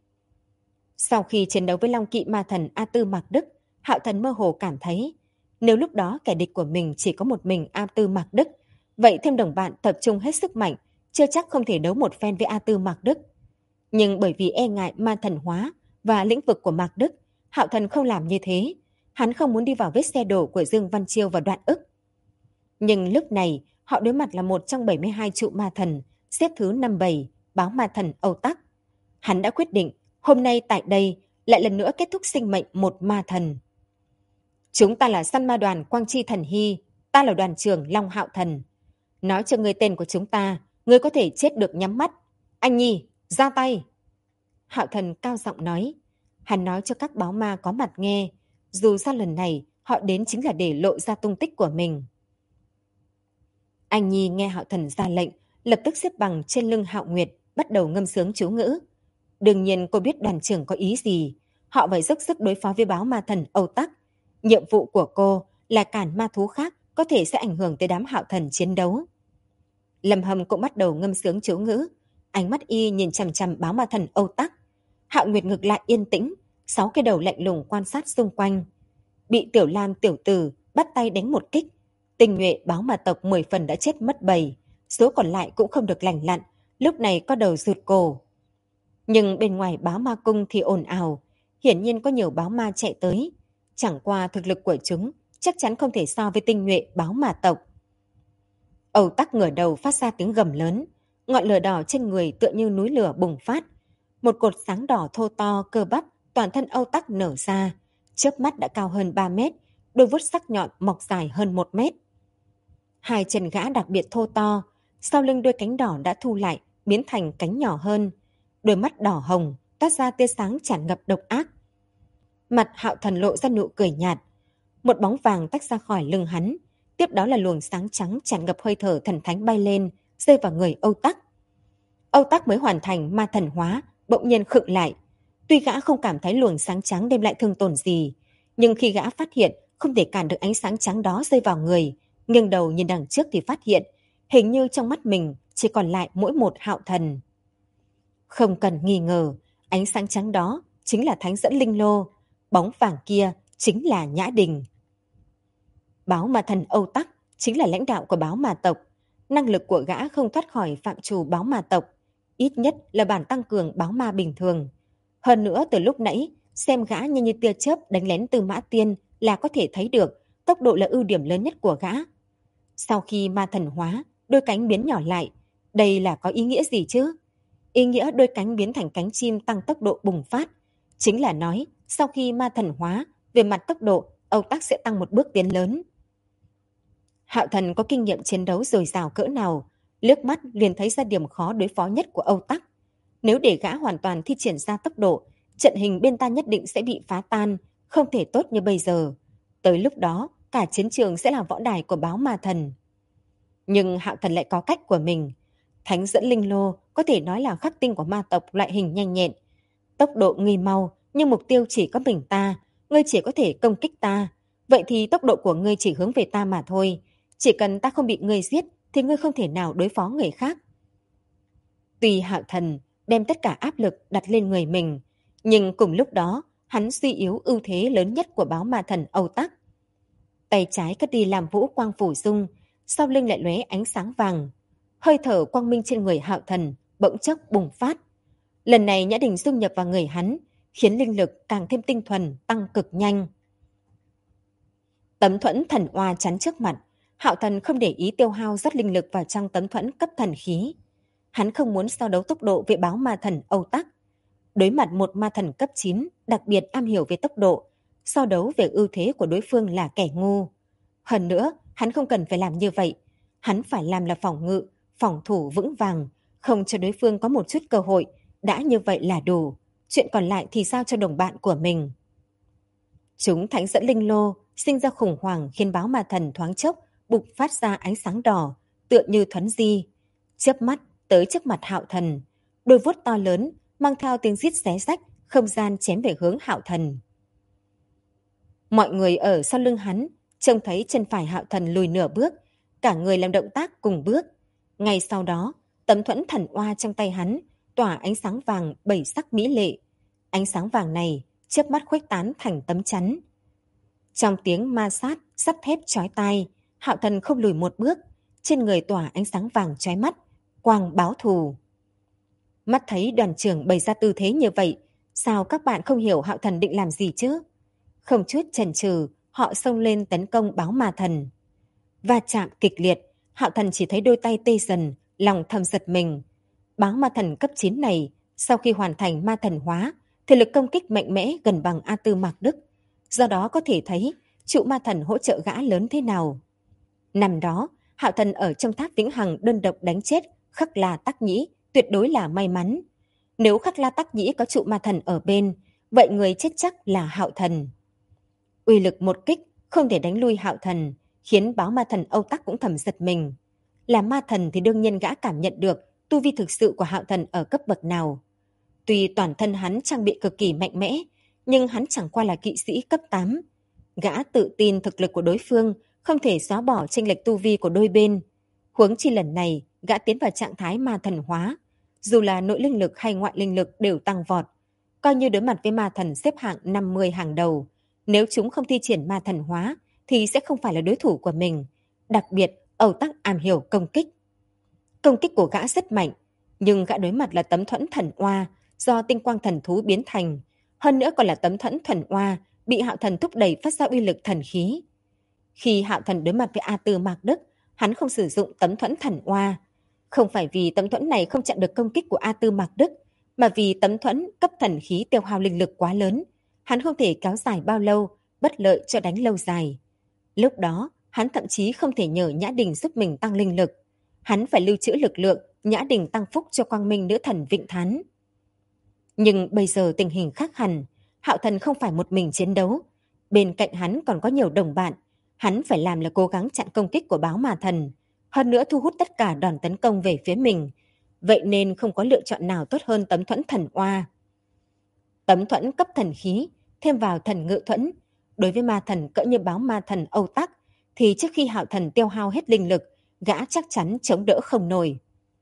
A: Sau khi chiến đấu với Long Kỵ ma thần A Tư Mạc Đức, Hạo Thần mơ hồ cảm thấy, nếu lúc đó kẻ địch của mình chỉ có một mình A Tư Mạc Đức, vậy thêm đồng bạn tập trung hết sức mạnh, chưa chắc không thể đấu một phen với A Tư Mạc Đức. Nhưng bởi vì e ngại ma thần hóa và lĩnh vực của Mạc Đức, Hạo Thần không làm như thế. Hắn không muốn đi vào vết xe đổ của Dương Văn Chiêu và Đoạn Ức. Nhưng lúc này, họ đối mặt là một trong 72 trụ ma thần, xếp thứ 57, báo ma thần Âu Tắc. Hắn đã quyết định, hôm nay tại đây lại lần nữa kết thúc sinh mệnh một ma thần. Chúng ta là săn ma đoàn Quang Chi Thần Hy, ta là đoàn trưởng Long Hạo Thần. Nói cho ngươi tên của chúng ta, ngươi có thể chết được nhắm mắt. Anh Nhi, ra tay! Hạo Thần cao giọng nói. Hắn nói cho các báo ma có mặt nghe, dù sao lần này họ đến chính là để lộ ra tung tích của mình. Anh Nhi nghe Hạo Thần ra lệnh, lập tức xếp bằng trên lưng Hạo Nguyệt, bắt đầu ngâm sướng chú ngữ. Đương nhiên cô biết đoàn trưởng có ý gì, họ phải dốc sức đối phó với báo ma thần Âu Tắc. Nhiệm vụ của cô là cản ma thú khác có thể sẽ ảnh hưởng tới đám Hạo Thần chiến đấu. Lâm Hâm cũng bắt đầu ngâm sướng chú ngữ, ánh mắt y nhìn chằm chằm báo ma thần Âu Tắc. Hạo Nguyệt ngược lại yên tĩnh, 6 cái đầu lạnh lùng quan sát xung quanh. Bị Tiểu Lam tiểu tử bắt tay đánh một kích, tinh nhuệ báo ma tộc 10 phần đã chết mất 7, số còn lại cũng không được lành lặn, lúc này có đầu rụt cổ. Nhưng bên ngoài báo ma cung thì ồn ào, hiển nhiên có nhiều báo ma chạy tới. Chẳng qua thực lực của chúng chắc chắn không thể so với tinh nhuệ báo ma tộc. Âu Tắc ngửa đầu phát ra tiếng gầm lớn, ngọn lửa đỏ trên người tựa như núi lửa bùng phát. Một cột sáng đỏ thô to cơ bắp toàn thân Âu Tắc nở ra, chớp mắt đã cao hơn 3 mét, đôi vuốt sắc nhọn mọc dài hơn 1 mét. Hai chân gã đặc biệt thô to, sau lưng đôi cánh đỏ đã thu lại, biến thành cánh nhỏ hơn. Đôi mắt đỏ hồng, toát ra tia sáng tràn ngập độc ác. Mặt Hạo Thần lộ ra nụ cười nhạt. Một bóng vàng tách ra khỏi lưng hắn, tiếp đó là luồng sáng trắng tràn ngập hơi thở thần thánh bay lên, rơi vào người Âu Tắc. Âu Tắc mới hoàn thành ma thần hóa, bỗng nhiên khựng lại. Tuy gã không cảm thấy luồng sáng trắng đem lại thương tổn gì, nhưng khi gã phát hiện không thể cản được ánh sáng trắng đó rơi vào người, nghiêng đầu nhìn đằng trước thì phát hiện, hình như trong mắt mình chỉ còn lại mỗi một Hạo Thần. Không cần nghi ngờ, ánh sáng trắng đó chính là thánh dẫn linh lô, bóng vàng kia chính là Nhã Đình. Báo ma thần Âu Tắc chính là lãnh đạo của báo ma tộc. Năng lực của gã không thoát khỏi phạm trù báo ma tộc, ít nhất là bản tăng cường báo ma bình thường. Hơn nữa từ lúc nãy, xem gã nhanh như tia chớp đánh lén Tư Mã Tiên là có thể thấy được tốc độ là ưu điểm lớn nhất của gã. Sau khi ma thần hóa, đôi cánh biến nhỏ lại, đây là có ý nghĩa gì chứ? Ý nghĩa đôi cánh biến thành cánh chim tăng tốc độ bùng phát, chính là nói sau khi ma thần hóa, về mặt tốc độ, Âu Tắc sẽ tăng một bước tiến lớn. Hạo Thần có kinh nghiệm chiến đấu dồi dào cỡ nào, liếc mắt liền thấy ra điểm khó đối phó nhất của Âu Tắc. Nếu để gã hoàn toàn thi triển ra tốc độ, trận hình bên ta nhất định sẽ bị phá tan, không thể tốt như bây giờ. Tới lúc đó, cả chiến trường sẽ là võ đài của báo ma thần. Nhưng Hạo Thần lại có cách của mình. Thánh dẫn linh lô có thể nói là khắc tinh của ma tộc loại hình nhanh nhẹn. Tốc độ ngươi mau, nhưng mục tiêu chỉ có mình ta, ngươi chỉ có thể công kích ta. Vậy thì tốc độ của ngươi chỉ hướng về ta mà thôi. Chỉ cần ta không bị ngươi giết thì ngươi không thể nào đối phó người khác. Tuy Hạo Thần đem tất cả áp lực đặt lên người mình, nhưng cùng lúc đó hắn suy yếu ưu thế lớn nhất của báo ma thần Âu Tắc. Tay trái cất đi làm vũ quang phủ dung, sau lưng lại lóe ánh sáng vàng. Hơi thở quang minh trên người Hạo Thần bỗng chốc bùng phát. Lần này Nhã Đình dung nhập vào người hắn, khiến linh lực càng thêm tinh thuần, tăng cực nhanh. Tấm thuẫn thần oa chắn trước mặt, Hạo Thần không để ý tiêu hao rất linh lực vào trong tấm thuẫn cấp thần khí. Hắn không muốn so đấu tốc độ với báo ma thần Âu Tắc. Đối mặt một ma thần cấp 9, đặc biệt am hiểu về tốc độ, so đấu về ưu thế của đối phương là kẻ ngu. Hơn nữa, hắn không cần phải làm như vậy. Hắn phải làm là phòng ngự, phòng thủ vững vàng, không cho đối phương có một chút cơ hội. Đã như vậy là đủ. Chuyện còn lại thì giao cho đồng bạn của mình. Chúng thánh dẫn linh lô, sinh ra khủng hoảng khiến báo ma thần thoáng chốc, bục phát ra ánh sáng đỏ, tựa như thuấn di. Chớp mắt tới trước mặt Hạo Thần. Đôi vuốt to lớn, mang theo tiếng rít xé rách, không gian chém về hướng Hạo Thần. Mọi người ở sau lưng hắn, trông thấy chân phải Hạo Thần lùi nửa bước, cả người làm động tác cùng bước. Ngay sau đó, tấm thuẫn thần oa trong tay hắn tỏa ánh sáng vàng bảy sắc mỹ lệ. Ánh sáng vàng này chớp mắt khuếch tán thành tấm chắn. Trong tiếng ma sát, sắt thép chói tai, Hạo Thần không lùi một bước, trên người tỏa ánh sáng vàng chói mắt, quang báo thù. Mắt thấy đoàn trưởng bày ra tư thế như vậy, sao các bạn không hiểu Hạo Thần định làm gì chứ? Không chút chần chừ, họ xông lên tấn công báo ma thần. Va chạm kịch liệt, Hạo Thần chỉ thấy đôi tay tê dần, lòng thầm giật mình. Báo ma thần cấp 9 này, sau khi hoàn thành ma thần hóa, thể lực công kích mạnh mẽ gần bằng A Tư Mạc Đức. Do đó có thể thấy trụ ma thần hỗ trợ gã lớn thế nào. Năm đó, Hạo Thần ở trong tháp Vĩnh Hằng đơn độc đánh chết Khắc La Tắc Nhĩ, tuyệt đối là may mắn. Nếu Khắc La Tắc Nhĩ có trụ ma thần ở bên, vậy người chết chắc là Hạo Thần. Uy lực một kích không thể đánh lui Hạo Thần, khiến báo ma thần Âu Tắc cũng thầm giật mình. Là ma thần thì đương nhiên gã cảm nhận được tu vi thực sự của Hạo Thần ở cấp bậc nào. Tuy toàn thân hắn trang bị cực kỳ mạnh mẽ, nhưng hắn chẳng qua là kỵ sĩ cấp 8. Gã tự tin thực lực của đối phương không thể xóa bỏ chênh lệch tu vi của đôi bên. Huống chi lần này, gã tiến vào trạng thái ma thần hóa. Dù là nội linh lực hay ngoại linh lực đều tăng vọt. Coi như đối mặt với ma thần xếp hạng 50 hàng đầu, nếu chúng không thi triển ma thần hóa thì sẽ không phải là đối thủ của mình. Đặc biệt, Âu Tắc am hiểu công kích. Công kích của gã rất mạnh, nhưng gã đối mặt là tấm thuẫn thần oa do tinh quang thần thú biến thành. Hơn nữa còn là tấm thuẫn thần oa bị Hạo Thần thúc đẩy phát ra uy lực thần khí. Khi Hạo Thần đối mặt với A Tư Mạc Đức, hắn không sử dụng tấm thuẫn thần oa. Không phải vì tấm thuẫn này không chặn được công kích của A Tư Mạc Đức, mà vì tấm thuẫn cấp thần khí tiêu hao linh lực quá lớn. Hắn không thể kéo dài bao lâu, bất lợi cho đánh lâu dài. Lúc đó, hắn thậm chí không thể nhờ Nhã Đình giúp mình tăng linh lực. Hắn phải lưu trữ lực lượng, Nhã Đình tăng phúc cho quang minh nữ thần Vịnh Thán. Nhưng bây giờ tình hình khác hẳn, Hạo Thần không phải một mình chiến đấu. Bên cạnh hắn còn có nhiều đồng bạn. Hắn phải làm là cố gắng chặn công kích của báo ma thần, hơn nữa thu hút tất cả đòn tấn công về phía mình. Vậy nên không có lựa chọn nào tốt hơn tấm thuẫn thần oa. Tấm thuẫn cấp thần khí, thêm vào thần ngự thuẫn. Đối với ma thần cỡ như báo ma thần Âu Tắc, thì trước khi Hạo Thần tiêu hao hết linh lực, gã chắc chắn chống đỡ không nổi.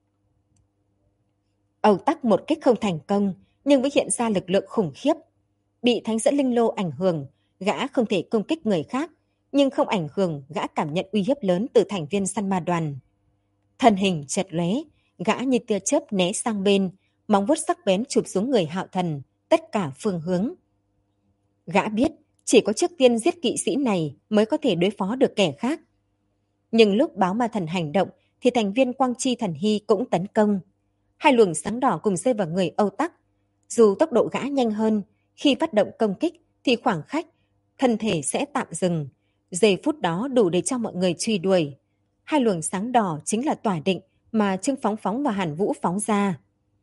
A: Âu Tắc một kích không thành công, nhưng vẫn hiện ra lực lượng khủng khiếp. Bị thánh dẫn linh lô ảnh hưởng, gã không thể công kích người khác, nhưng không ảnh hưởng gã cảm nhận uy hiếp lớn từ thành viên săn ma đoàn. Thân hình chật lóe, gã như tia chớp né sang bên, móng vuốt sắc bén chụp xuống người Hạo Thần, tất cả phương hướng. Gã biết chỉ có trước tiên giết kỵ sĩ này mới có thể đối phó được kẻ khác. Nhưng lúc báo ma thần hành động thì thành viên Quang Chi Thần Hy cũng tấn công. Hai luồng sáng đỏ cùng rơi vào người Âu Tắc. Dù tốc độ gã nhanh hơn, khi phát động công kích thì khoảng cách, thân thể sẽ tạm dừng. Giây phút đó đủ để cho mọi người truy đuổi. Hai luồng sáng đỏ chính là tỏa định mà Trương Phóng Phóng và Hàn Vũ phóng ra.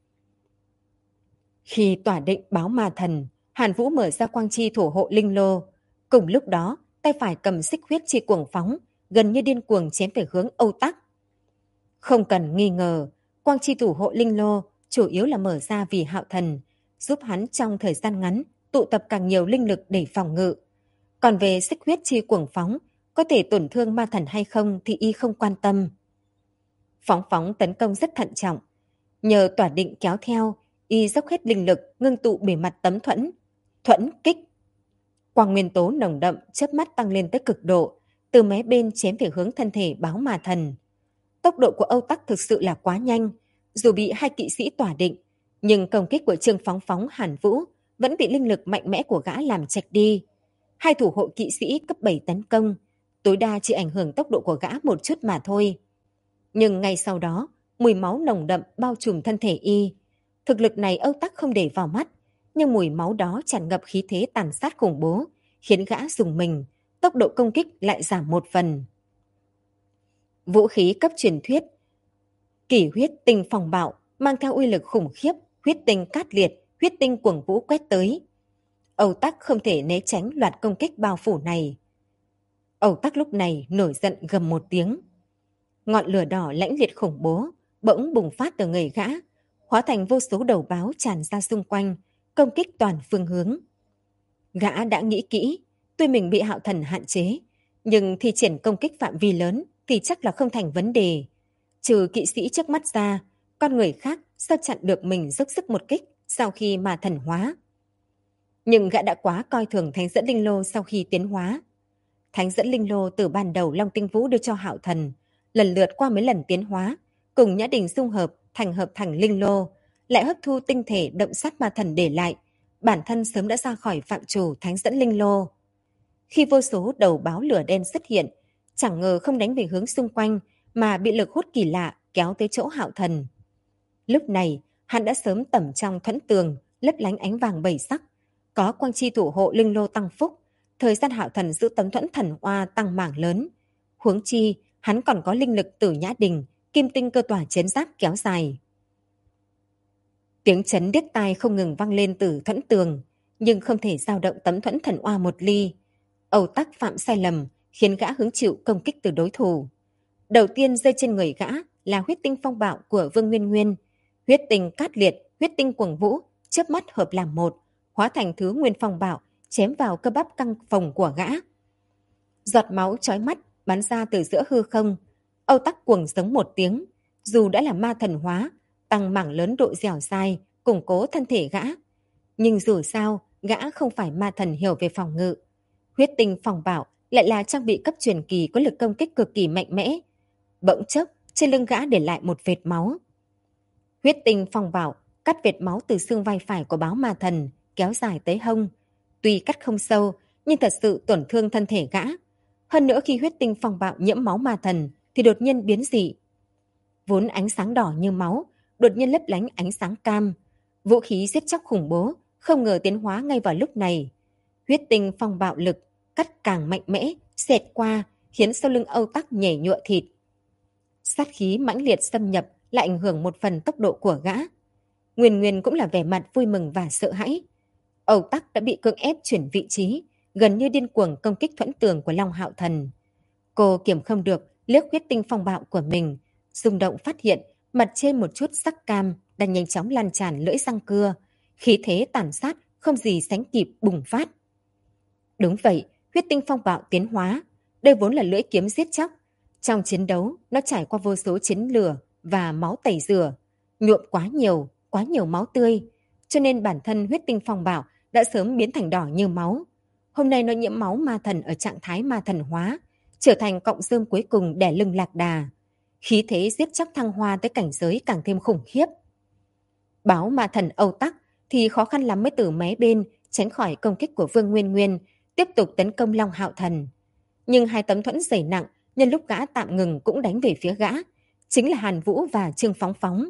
A: Khi tỏa định báo ma thần, Hàn Vũ mở ra quang chi thủ hộ linh lô. Cùng lúc đó, tay phải cầm xích huyết chi cuồng phóng, gần như điên cuồng chém về hướng Âu Tắc. Không cần nghi ngờ, quang chi thủ hộ linh lô chủ yếu là mở ra vì Hạo Thần, giúp hắn trong thời gian ngắn tụ tập càng nhiều linh lực để phòng ngự. Còn về xích huyết chi cuồng phóng, có thể tổn thương ma thần hay không thì y không quan tâm. Phóng phóng tấn công rất thận trọng. Nhờ tỏa định kéo theo, y dốc hết linh lực ngưng tụ bề mặt tấm thuẫn. Thuẫn kích. Quang nguyên tố nồng đậm chớp mắt tăng lên tới cực độ, từ mé bên chém về hướng thân thể báo ma thần. Tốc độ của Âu Tắc thực sự là quá nhanh, dù bị hai kỵ sĩ tỏa định, nhưng công kích của Trương Phóng Phóng Hàn Vũ vẫn bị linh lực mạnh mẽ của gã làm chạch đi. Hai thủ hộ kỵ sĩ cấp 7 tấn công, tối đa chỉ ảnh hưởng tốc độ của gã một chút mà thôi. Nhưng ngay sau đó, mùi máu nồng đậm bao trùm thân thể y. Thực lực này Âu Tắc không để vào mắt, nhưng mùi máu đó tràn ngập khí thế tàn sát khủng bố, khiến gã rùng mình, tốc độ công kích lại giảm một phần. Vũ khí cấp truyền thuyết Kỷ huyết tinh phòng bạo mang theo uy lực khủng khiếp, huyết tinh cát liệt, huyết tinh cuồng vũ quét tới. Âu Tắc không thể né tránh loạt công kích bao phủ này. Âu Tắc lúc này nổi giận gầm một tiếng. Ngọn lửa đỏ lãnh liệt khủng bố bỗng bùng phát từ người gã, hóa thành vô số đầu báo tràn ra xung quanh, công kích toàn phương hướng. Gã đã nghĩ kỹ, tuy mình bị Hạo Thần hạn chế, nhưng thi triển công kích phạm vi lớn thì chắc là không thành vấn đề. Trừ kỵ sĩ trước mắt ra, con người khác sao chặn được mình dốc sức một kích sau khi mà thần hóa. Nhưng gã đã quá coi thường thánh dẫn linh lô sau khi tiến hóa. Thánh dẫn linh lô từ ban đầu Long Tinh Vũ đưa cho Hạo Thần, lần lượt qua mấy lần tiến hóa, cùng Nhã Đình dung hợp thành linh lô, lại hấp thu tinh thể động sát ma thần để lại, bản thân sớm đã ra khỏi phạm trù thánh dẫn linh lô. Khi vô số đầu báo lửa đen xuất hiện, chẳng ngờ không đánh về hướng xung quanh mà bị lực hút kỳ lạ kéo tới chỗ Hạo Thần. Lúc này, hắn đã sớm tẩm trong thuẫn tường, lấp lánh ánh vàng bảy sắc, có quang chi thủ hộ linh lô tăng phúc, thời gian Hạo Thần giữ tấm thuẫn thần oa tăng mảng lớn. Huống chi, hắn còn có linh lực từ Nhã Đình, kim tinh cơ tỏa chiến giáp kéo dài. Tiếng chấn điếc tai không ngừng vang lên từ thuẫn tường, nhưng không thể dao động tấm thuẫn thần oa một ly. Âu Tắc phạm sai lầm, khiến gã hứng chịu công kích từ đối thủ. Đầu tiên rơi trên người gã là huyết tinh phong bạo của Vương Nguyên Nguyên. Huyết tinh cát liệt, huyết tinh cuồng vũ, chớp mắt hợp làm một, hóa thành thứ nguyên phong bạo, chém vào cơ bắp căng phồng của gã. Giọt máu chói mắt bắn ra từ giữa hư không. Âu Tắc cuồng giống một tiếng, dù đã là ma thần hóa, tăng mảng lớn độ dẻo dai, củng cố thân thể gã. Nhưng dù sao, gã không phải ma thần hiểu về phòng ngự. Huyết tinh phong bạo lại là trang bị cấp truyền kỳ có lực công kích cực kỳ mạnh mẽ. Bỗng chốc, trên lưng gã để lại một vệt máu. Huyết tinh phong bạo cắt vệt máu từ xương vai phải của báo ma thần, kéo dài tới hông. Tuy cắt không sâu, nhưng thật sự tổn thương thân thể gã. Hơn nữa khi huyết tinh phong bạo nhiễm máu ma thần thì đột nhiên biến dị. Vốn ánh sáng đỏ như máu, đột nhiên lấp lánh ánh sáng cam. Vũ khí giết chóc khủng bố, không ngờ tiến hóa ngay vào lúc này. Huyết tinh phong bạo lực, cắt càng mạnh mẽ, xẹt qua, khiến sau lưng Âu Tắc nhảy nhụa thịt. Sát khí mãnh liệt xâm nhập lại ảnh hưởng một phần tốc độ của gã. Nguyên Nguyên cũng là vẻ mặt vui mừng và sợ hãi. Âu Tắc đã bị cưỡng ép chuyển vị trí, gần như điên cuồng công kích thuẫn tường của Long Hạo Thần. Cô kiềm không được liếc huyết tinh phong bạo của mình, rung động phát hiện mặt trên một chút sắc cam đang nhanh chóng lan tràn lưỡi răng cưa, khí thế tàn sát không gì sánh kịp bùng phát. Đúng vậy, huyết tinh phong bạo tiến hóa, đây vốn là lưỡi kiếm giết chóc. Trong chiến đấu, nó trải qua vô số chiến lửa và máu tẩy rửa, nhuộm quá nhiều máu tươi, cho nên bản thân huyết tinh phong bạo đã sớm biến thành đỏ như máu. Hôm nay nó nhiễm máu ma thần ở trạng thái ma thần hóa, trở thành cọng rơm cuối cùng đè lưng lạc đà. Khí thế giết chóc thăng hoa tới cảnh giới càng thêm khủng khiếp. Báo ma thần Âu Tắc thì khó khăn lắm mới từ mé bên tránh khỏi công kích của Vương Nguyên Nguyên, tiếp tục tấn công Long Hạo Thần. Nhưng hai tấm thuẫn dày nặng nhân lúc gã tạm ngừng cũng đánh về phía gã, chính là Hàn Vũ và Trương Phóng Phóng.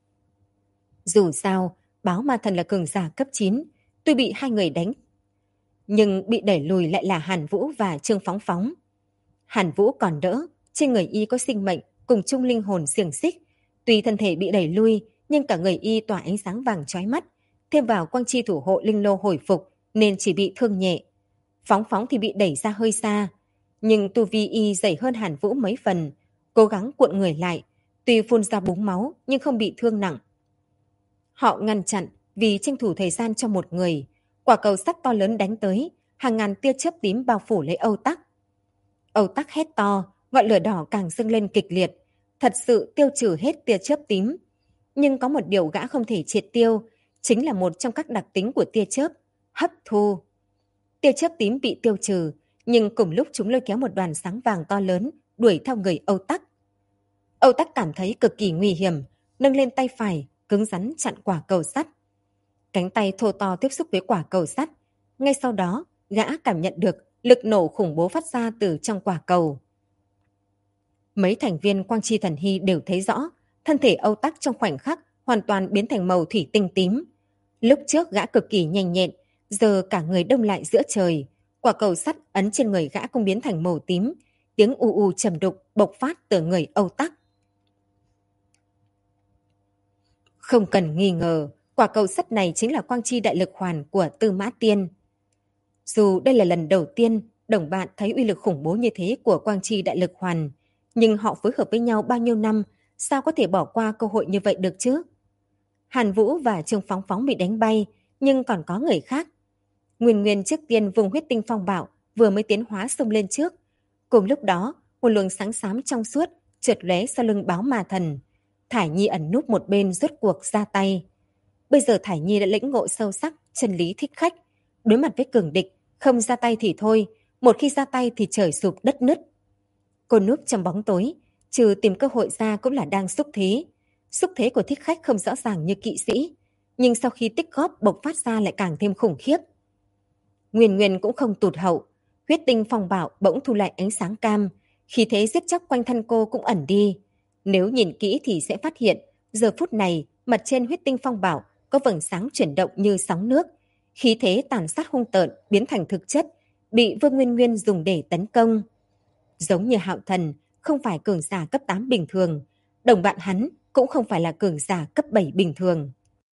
A: Dù sao, báo ma thần là cường giả cấp 9, tuy bị hai người đánh, nhưng bị đẩy lùi lại là Hàn Vũ và Trương Phóng Phóng. Hàn Vũ còn đỡ, trên người y có sinh mệnh cùng chung linh hồn xiềng xích, tuy thân thể bị đẩy lui, nhưng cả người y tỏa ánh sáng vàng chói mắt, thêm vào quang chi thủ hộ linh lô hồi phục nên chỉ bị thương nhẹ. Phóng Phóng thì bị đẩy ra hơi xa, nhưng tu vi y dày hơn Hàn Vũ mấy phần, cố gắng cuộn người lại, tuy phun ra búng máu nhưng không bị thương nặng. Họ ngăn chặn vì tranh thủ thời gian cho một người, quả cầu sắt to lớn đánh tới, hàng ngàn tia chớp tím bao phủ lấy Âu Tắc. Âu Tắc hét to, ngọn lửa đỏ càng dâng lên kịch liệt, thật sự tiêu trừ hết tia chớp tím. Nhưng có một điều gã không thể triệt tiêu, chính là một trong các đặc tính của tia chớp, hấp thu. Tia chớp tím bị tiêu trừ, nhưng cùng lúc chúng lôi kéo một đoàn sáng vàng to lớn, đuổi theo người Âu Tắc. Âu Tắc cảm thấy cực kỳ nguy hiểm, nâng lên tay phải, cứng rắn chặn quả cầu sắt. Cánh tay thô to tiếp xúc với quả cầu sắt. Ngay sau đó, gã cảm nhận được lực nổ khủng bố phát ra từ trong quả cầu. Mấy thành viên Quang Chi Thần Hy đều thấy rõ, thân thể Âu Tắc trong khoảnh khắc hoàn toàn biến thành màu thủy tinh tím. Lúc trước gã cực kỳ nhanh nhẹn, giờ cả người đông lại giữa trời. Quả cầu sắt ấn trên người gã cũng biến thành màu tím, tiếng u u trầm đục bộc phát từ người Âu Tắc. Không cần nghi ngờ, quả cầu sắt này chính là Quang Chi Đại Lực Hoàn của Tư Mã Tiên. Dù đây là lần đầu tiên đồng bạn thấy uy lực khủng bố như thế của Quang Chi Đại Lực Hoàn, nhưng họ phối hợp với nhau bao nhiêu năm, sao có thể bỏ qua cơ hội như vậy được chứ? Hàn Vũ và Trương Phóng Phóng bị đánh bay, nhưng còn có người khác. Nguyên Nguyên trước tiên vùng huyết tinh phong bạo vừa mới tiến hóa xông lên trước. Cùng lúc đó, một luồng sáng xám trong suốt trượt lóe sau lưng báo ma thần. Thải Nhi ẩn núp một bên rốt cuộc ra tay. Bây giờ Thải Nhi đã lĩnh ngộ sâu sắc chân lý thích khách. Đối mặt với cường địch, không ra tay thì thôi, một khi ra tay thì trời sụp đất nứt. Cô núp trong bóng tối, trừ tìm cơ hội ra cũng là đang xúc thế. Xúc thế của thích khách không rõ ràng như kỵ sĩ, nhưng sau khi tích góp bộc phát ra lại càng thêm khủng khiếp. Nguyên Nguyên cũng không tụt hậu, huyết tinh phong bạo bỗng thu lại ánh sáng cam, khí thế giết chóc quanh thân cô cũng ẩn đi. Nếu nhìn kỹ thì sẽ phát hiện, giờ phút này mặt trên huyết tinh phong bạo có vầng sáng chuyển động như sóng nước, khí thế tàn sát hung tợn biến thành thực chất, bị Vương Nguyên Nguyên dùng để tấn công. Giống như Hạo Thần không phải cường giả cấp 8 bình thường, đồng bạn hắn cũng không phải là cường giả cấp 7 bình thường.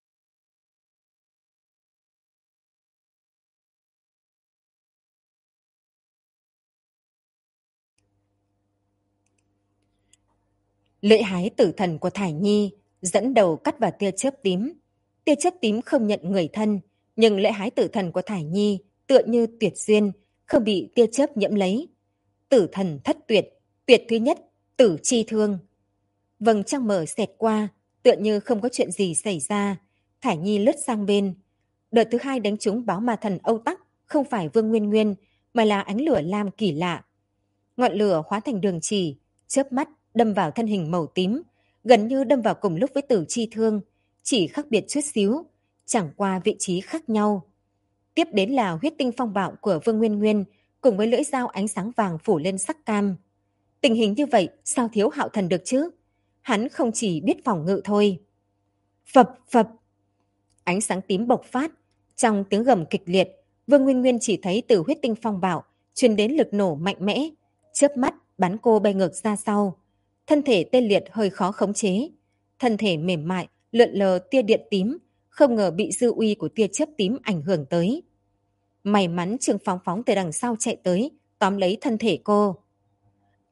A: Lưỡi hái tử thần của Thải Nhi dẫn đầu cắt vào tia chớp tím. Tia chớp tím không nhận người thân, nhưng lưỡi hái tử thần của Thải Nhi tựa như tuyệt duyên, không bị tia chớp nhiễm lấy. Tử thần thất tuyệt, tuyệt thứ nhất, tử chi thương. Vầng trăng mở xẹt qua, tựa như không có chuyện gì xảy ra. Thải Nhi lướt sang bên. Đợt thứ hai đánh trúng báo ma thần Âu Tắc, không phải Vương Nguyên Nguyên, mà là ánh lửa lam kỳ lạ. Ngọn lửa hóa thành đường chỉ, chớp mắt đâm vào thân hình màu tím, gần như đâm vào cùng lúc với tử chi thương, chỉ khác biệt chút xíu, chẳng qua vị trí khác nhau. Tiếp đến là huyết tinh phong bạo của Vương Nguyên Nguyên, cùng với lưỡi dao ánh sáng vàng phủ lên sắc cam. Tình hình như vậy sao thiếu Hạo Thần được chứ? Hắn không chỉ biết phòng ngự thôi. Phập phập, ánh sáng tím bộc phát, trong tiếng gầm kịch liệt, Vương Nguyên Nguyên chỉ thấy từ huyết tinh phong bạo truyền đến lực nổ mạnh mẽ, chớp mắt bắn cô bay ngược ra sau. Thân thể tê liệt hơi khó khống chế, thân thể mềm mại lượn lờ tia điện tím, không ngờ bị dư uy của tia chớp tím ảnh hưởng tới. May mắn Trương Phóng Phóng từ đằng sau chạy tới, tóm lấy thân thể cô.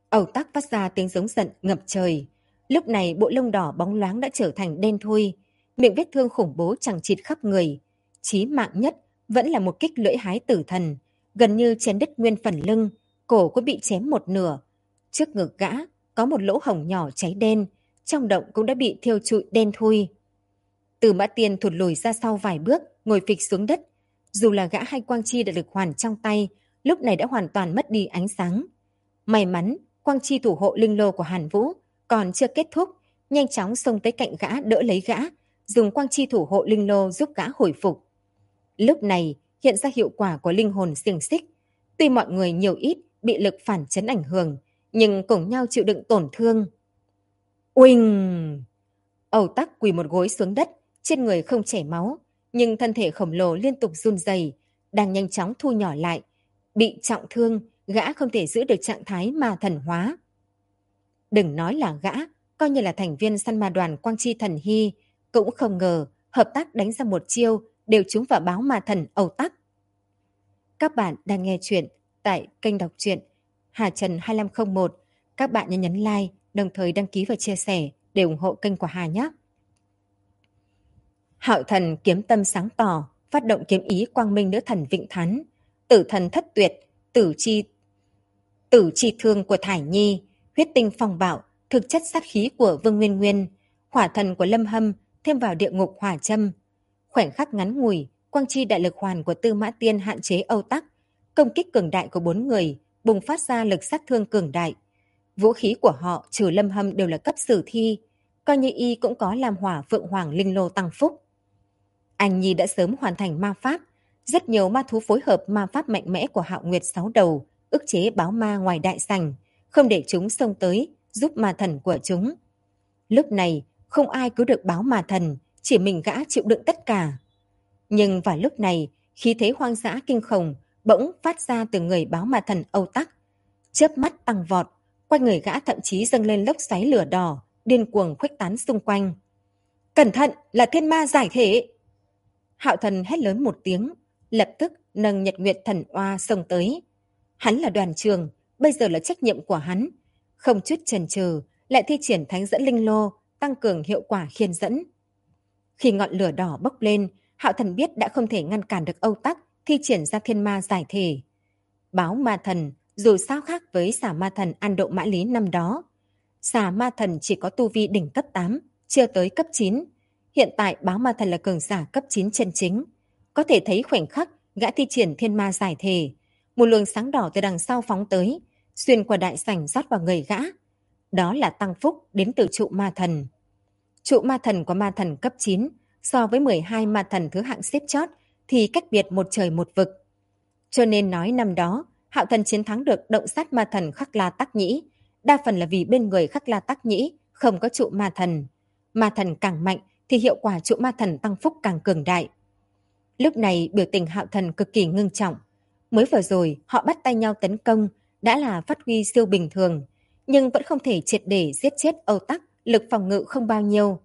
A: Ẩu Tắc phát ra tiếng giống giận ngập trời. Lúc này bộ lông đỏ bóng loáng đã trở thành đen thui, miệng vết thương khủng bố chằng chịt khắp người. Chí mạng nhất vẫn là một kích lưỡi hái tử thần, gần như chém đứt nguyên phần lưng, cổ cũng bị chém một nửa. Trước ngực gã có một lỗ hổng nhỏ cháy đen, trong động cũng đã bị thiêu trụi đen thui. Từ Mã Tiên thụt lùi ra sau vài bước, ngồi phịch xuống đất. Dù là gã hay quang chi đã lực hoàn trong tay, lúc này đã hoàn toàn mất đi ánh sáng. May mắn, quang chi thủ hộ linh lô của Hàn Vũ còn chưa kết thúc, nhanh chóng xông tới cạnh gã đỡ lấy gã, dùng quang chi thủ hộ linh lô giúp gã hồi phục. Lúc này hiện ra hiệu quả của linh hồn xiềng xích. Tuy mọi người nhiều ít bị lực phản chấn ảnh hưởng, nhưng cùng nhau chịu đựng tổn thương. Uỳnh! Ẩu Tắc quỳ một gối xuống đất, trên người không chảy máu, nhưng thân thể khổng lồ liên tục run rẩy, đang nhanh chóng thu nhỏ lại. Bị trọng thương, gã không thể giữ được trạng thái ma thần hóa. Đừng nói là gã, coi như là thành viên săn ma đoàn Quang Chi Thần Hy, cũng không ngờ hợp tác đánh ra một chiêu đều trúng vào báo ma thần Ẩu Tắc. Các bạn đang nghe chuyện tại kênh đọc truyện Hà Trần 2501. Các bạn nhấn like, đồng thời đăng ký và chia sẻ để ủng hộ kênh của Hà nhé. Hạo thần kiếm tâm sáng tỏ, phát động kiếm ý quang minh nữ thần Vịnh Thắn, tử thần thất tuyệt, tử chi thương của Thải Nhi, huyết tinh phong bạo, thực chất sát khí của Vương Nguyên Nguyên, hỏa thần của Lâm Hâm thêm vào địa ngục hỏa châm. Khoảnh khắc ngắn ngủi, quang chi đại lực hoàn của Tư Mã Tiên hạn chế Âu Tắc, công kích cường đại của 4 người bùng phát ra lực sát thương cường đại. Vũ khí của họ trừ Lâm Hâm đều là cấp sử thi, coi như y cũng có làm hỏa Phượng Hoàng linh lô tăng phúc. Anh Nhi đã sớm hoàn thành ma pháp, rất nhiều ma thú phối hợp ma pháp mạnh mẽ của Hạo Nguyệt 6 đầu, ức chế báo ma ngoài đại sảnh, không để chúng xông tới giúp ma thần của chúng. Lúc này không ai cứu được báo ma thần, chỉ mình gã chịu đựng tất cả. Nhưng vào lúc này, khí thế hoang dã kinh khủng bỗng phát ra từ người báo ma thần Âu Tắc, chớp mắt tăng vọt, quanh người gã thậm chí dâng lên lốc xoáy lửa đỏ, điên cuồng khuếch tán xung quanh. Cẩn thận, là thiên ma giải thể! Hạo thần hét lớn một tiếng, lập tức nâng Nhật Nguyệt thần oa xông tới. Hắn là đoàn trường, bây giờ là trách nhiệm của hắn. Không chút chần chừ, lại thi triển thánh dẫn linh lô, tăng cường hiệu quả khiên dẫn. Khi ngọn lửa đỏ bốc lên, Hạo thần biết đã không thể ngăn cản được Âu Tắc thi triển ra thiên ma giải thể. Báo ma thần dù sao khác với xà ma thần An Độ Mã Lý năm đó. Xà ma thần chỉ có tu vi đỉnh cấp 8, chưa tới cấp 9. Hiện tại báo ma thần là cường giả cấp 9 chân chính. Có thể thấy khoảnh khắc gã thi triển thiên ma giải thể. Một luồng sáng đỏ từ đằng sau phóng tới, xuyên qua đại sảnh rót vào người gã. Đó là tăng phúc đến từ trụ ma thần. Trụ ma thần của ma thần cấp 9 so với 12 ma thần thứ hạng xếp chót thì cách biệt một trời một vực. Cho nên nói năm đó, Hạo thần chiến thắng được động sát ma thần Khắc La Tắc Nhĩ, đa phần là vì bên người Khắc La Tắc Nhĩ không có trụ ma thần. Ma thần càng mạnh thì hiệu quả trụ ma thần tăng phúc càng cường đại. Lúc này biểu tình Hạo thần cực kỳ ngưng trọng. Mới vừa rồi họ bắt tay nhau tấn công đã là phát huy siêu bình thường, nhưng vẫn không thể triệt để giết chết Âu Tắc, lực phòng ngự không bao nhiêu.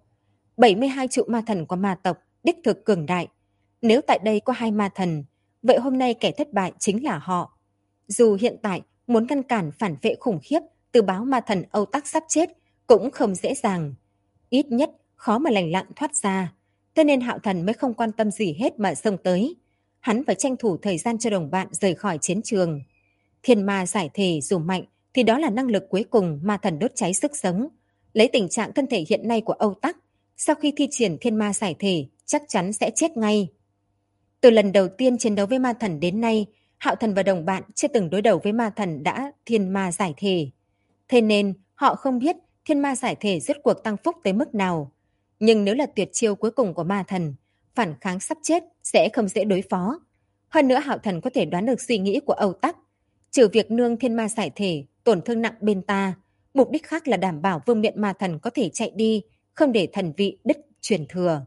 A: 72 trụ ma thần của ma tộc đích thực cường đại. Nếu tại đây có 2 ma thần, vậy hôm nay kẻ thất bại chính là họ. Dù hiện tại muốn ngăn cản phản vệ khủng khiếp từ báo ma thần Âu Tắc sắp chết cũng không dễ dàng. Ít nhất khó mà lành lặn thoát ra. Thế nên Hạo thần mới không quan tâm gì hết mà xông tới. Hắn phải tranh thủ thời gian cho đồng bạn rời khỏi chiến trường. Thiên ma giải thể dù mạnh thì đó là năng lực cuối cùng ma thần đốt cháy sức sống. Lấy tình trạng thân thể hiện nay của Âu Tắc, sau khi thi triển thiên ma giải thể chắc chắn sẽ chết ngay. Từ lần đầu tiên chiến đấu với ma thần đến nay, Hạo thần và đồng bạn chưa từng đối đầu với ma thần đã thiên ma giải thể. Thế nên họ không biết thiên ma giải thể rốt cuộc tăng phúc tới mức nào. Nhưng nếu là tuyệt chiêu cuối cùng của ma thần, phản kháng sắp chết sẽ không dễ đối phó. Hơn nữa Hạo thần có thể đoán được suy nghĩ của Âu Tắc. Trừ việc nương thiên ma giải thể tổn thương nặng bên ta, mục đích khác là đảm bảo vương miện ma thần có thể chạy đi, không để thần vị đứt truyền thừa.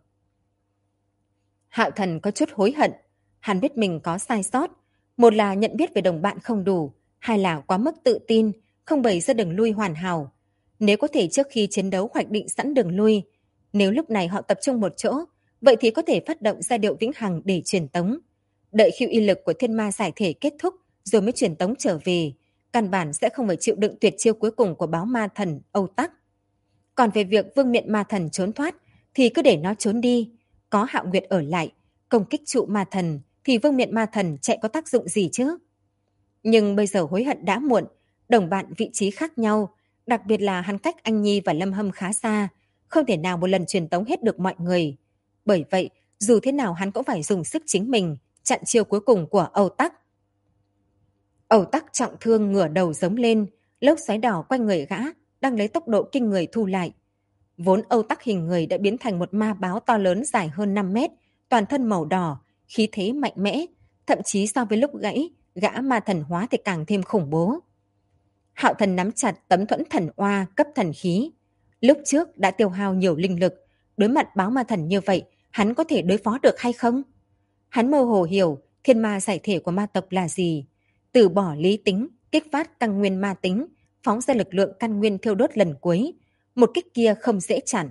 A: Hạo thần có chút hối hận. Hắn biết mình có sai sót. Một là nhận biết về đồng bạn không đủ, hai là quá mức tự tin, không bày ra đường lui hoàn hảo. Nếu có thể trước khi chiến đấu hoạch định sẵn đường lui, nếu lúc này họ tập trung một chỗ, vậy thì có thể phát động giai điệu vĩnh hằng để truyền tống. Đợi khi uy lực của thiên ma giải thể kết thúc rồi mới truyền tống trở về, căn bản sẽ không phải chịu đựng tuyệt chiêu cuối cùng của báo ma thần Âu Tắc. Còn về việc Vương Miện Ma Thần trốn thoát thì cứ để nó trốn đi, có Hạo Nguyệt ở lại, công kích trụ ma thần thì Vương Miện Ma Thần chạy có tác dụng gì chứ? Nhưng bây giờ hối hận đã muộn, đồng bạn vị trí khác nhau, đặc biệt là hắn cách anh Nhi và Lâm Hâm khá xa, không thể nào một lần truyền tống hết được mọi người. Bởi vậy, dù thế nào hắn cũng phải dùng sức chính mình, chặn chiêu cuối cùng của Âu Tắc. Âu Tắc trọng thương ngửa đầu giống lên, lốc xoáy đỏ quanh người gã, đang lấy tốc độ kinh người thu lại. Vốn Âu Tắc hình người đã biến thành một ma báo to lớn dài hơn 5 mét, toàn thân màu đỏ, khí thế mạnh mẽ, thậm chí so với lúc gãy, gã ma thần hóa thì càng thêm khủng bố. Hạo Thần nắm chặt tấm thuẫn thần oa cấp thần khí. Lúc trước đã tiêu hao nhiều linh lực, đối mặt báo ma thần như vậy, hắn có thể đối phó được hay không? Hắn mơ hồ hiểu thiên ma giải thể của ma tộc là gì. Từ bỏ lý tính, kích phát căn nguyên ma tính, phóng ra lực lượng căn nguyên thiêu đốt lần cuối. Một kích kia không dễ chặn.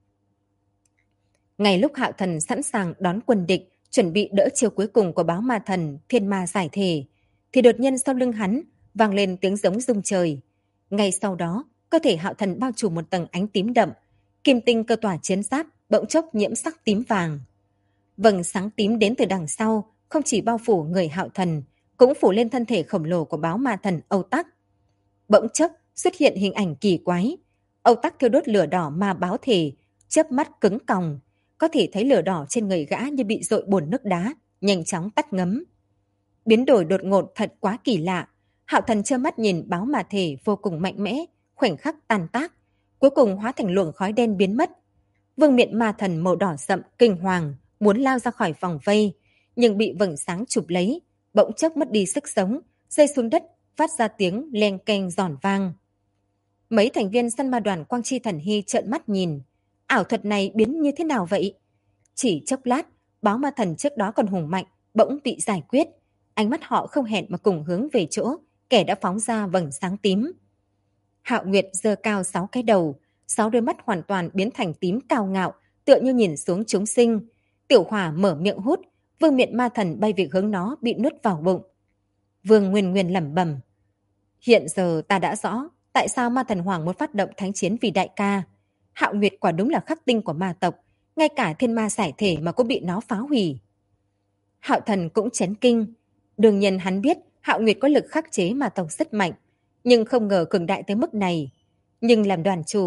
A: Ngay lúc Hạo Thần sẵn sàng đón quân địch, chuẩn bị đỡ chiêu cuối cùng của báo ma thần thiên ma giải thể, thì đột nhiên sau lưng hắn vang lên tiếng giống rung trời. Ngay sau đó, cơ thể Hạo Thần bao trùm một tầng ánh tím đậm, kim tinh cơ tỏa chiến giáp bỗng chốc nhiễm sắc tím vàng. Vầng sáng tím đến từ đằng sau, không chỉ bao phủ người Hạo Thần, cũng phủ lên thân thể khổng lồ của báo ma thần Âu Tắc. Bỗng chốc xuất hiện hình ảnh kỳ quái. Âu Tắc thiêu đốt lửa đỏ ma báo thể, chớp mắt cứng còng, có thể thấy lửa đỏ trên người gã như bị dội bồn nước đá, nhanh chóng tắt ngấm. Biến đổi đột ngột thật quá kỳ lạ. Hạo Thần trơ mắt nhìn báo ma thể vô cùng mạnh mẽ, khoảnh khắc tan tác, cuối cùng hóa thành luồng khói đen biến mất. Vương Miện Ma Thần màu đỏ sậm kinh hoàng, muốn lao ra khỏi vòng vây, nhưng bị vầng sáng chụp lấy, bỗng chốc mất đi sức sống, rơi xuống đất, phát ra tiếng leng keng giòn vang. Mấy thành viên săn ma đoàn Quang Chi Thần Hy trợn mắt nhìn, ảo thuật này biến như thế nào vậy? Chỉ chốc lát, báo ma thần trước đó còn hùng mạnh, bỗng bị giải quyết. Ánh mắt họ không hẹn mà cùng hướng về chỗ kẻ đã phóng ra vầng sáng tím. Hạo Nguyệt giơ cao 6 cái đầu, 6 đôi mắt hoàn toàn biến thành tím cao ngạo, tựa như nhìn xuống chúng sinh. Tiểu Hỏa mở miệng hút, Vương Miện Ma Thần bay về hướng nó bị nuốt vào bụng. Vương Nguyên Nguyên lẩm bẩm: hiện giờ ta đã rõ tại sao Ma Thần Hoàng muốn phát động thánh chiến vì đại ca. Hạo Nguyệt quả đúng là khắc tinh của ma tộc, ngay cả thiên ma giải thể mà cũng bị nó phá hủy. Hạo Thần cũng chấn kinh. Đương nhiên hắn biết Hạo Nguyệt có lực khắc chế ma tộc rất mạnh, nhưng không ngờ cường đại tới mức này. Nhưng làm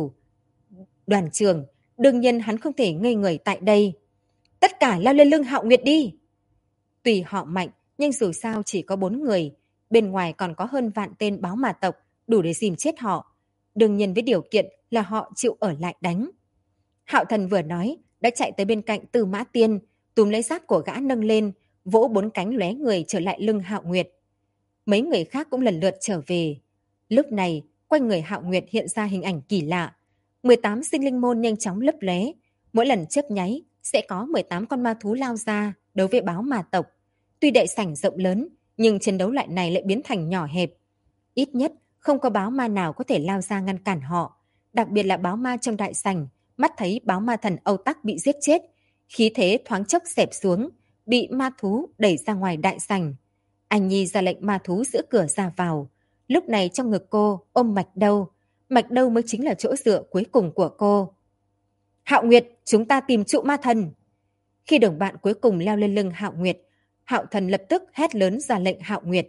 A: đoàn trưởng, đương nhiên hắn không thể ngây người tại đây. Tất cả lao lên lưng Hạo Nguyệt đi! Tùy họ mạnh, nhưng dù sao chỉ có 4 người, bên ngoài còn có hơn vạn tên báo ma tộc, đủ để dìm chết họ. Đương nhiên với điều kiện là họ chịu ở lại đánh. Hạo Thần vừa nói, đã chạy tới bên cạnh Tư Mã Tiên, túm lấy giáp của gã nâng lên, vỗ 4 cánh lóe người trở lại lưng Hạo Nguyệt. Mấy người khác cũng lần lượt trở về. Lúc này, quanh người Hạo Nguyệt hiện ra hình ảnh kỳ lạ. 18 sinh linh môn nhanh chóng lấp lóe, mỗi lần chớp nháy sẽ có 18 con ma thú lao ra đấu với báo ma tộc. Tuy đại sảnh rộng lớn, nhưng chiến đấu loại này lại biến thành nhỏ hẹp. Ít nhất không có báo ma nào có thể lao ra ngăn cản họ, đặc biệt là báo ma trong đại sảnh, mắt thấy báo ma thần Âu Tắc bị giết chết, khí thế thoáng chốc xẹp xuống, bị ma thú đẩy ra ngoài đại sảnh. Anh Nhi ra lệnh ma thú giữ cửa ra vào. Lúc này trong ngực cô ôm Mạch Đâu mới chính là chỗ dựa cuối cùng của cô. Hạo Nguyệt, chúng ta tìm trụ ma thần. Khi đồng bạn cuối cùng leo lên lưng Hạo Nguyệt, Hạo Thần lập tức hét lớn ra lệnh Hạo Nguyệt.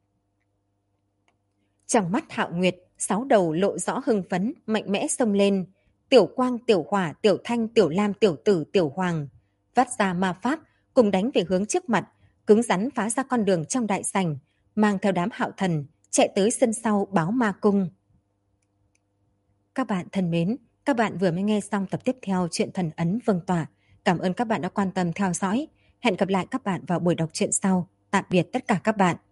A: Trong mắt Hạo Nguyệt, 6 đầu lộ rõ hưng phấn, mạnh mẽ xông lên. Tiểu Quang, Tiểu Hỏa, Tiểu Thanh, Tiểu Lam, Tiểu Tử, Tiểu Hoàng vắt ra ma pháp cùng đánh về hướng trước mặt, cứng rắn phá ra con đường trong đại sảnh, mang theo đám Hạo Thần chạy tới sân sau báo ma cung. Các bạn thân mến, các bạn vừa mới nghe xong tập tiếp theo truyện Thần Ấn Vương Tỏa. Cảm ơn các bạn đã quan tâm theo dõi. Hẹn gặp lại các bạn vào buổi đọc truyện sau. Tạm biệt tất cả các bạn.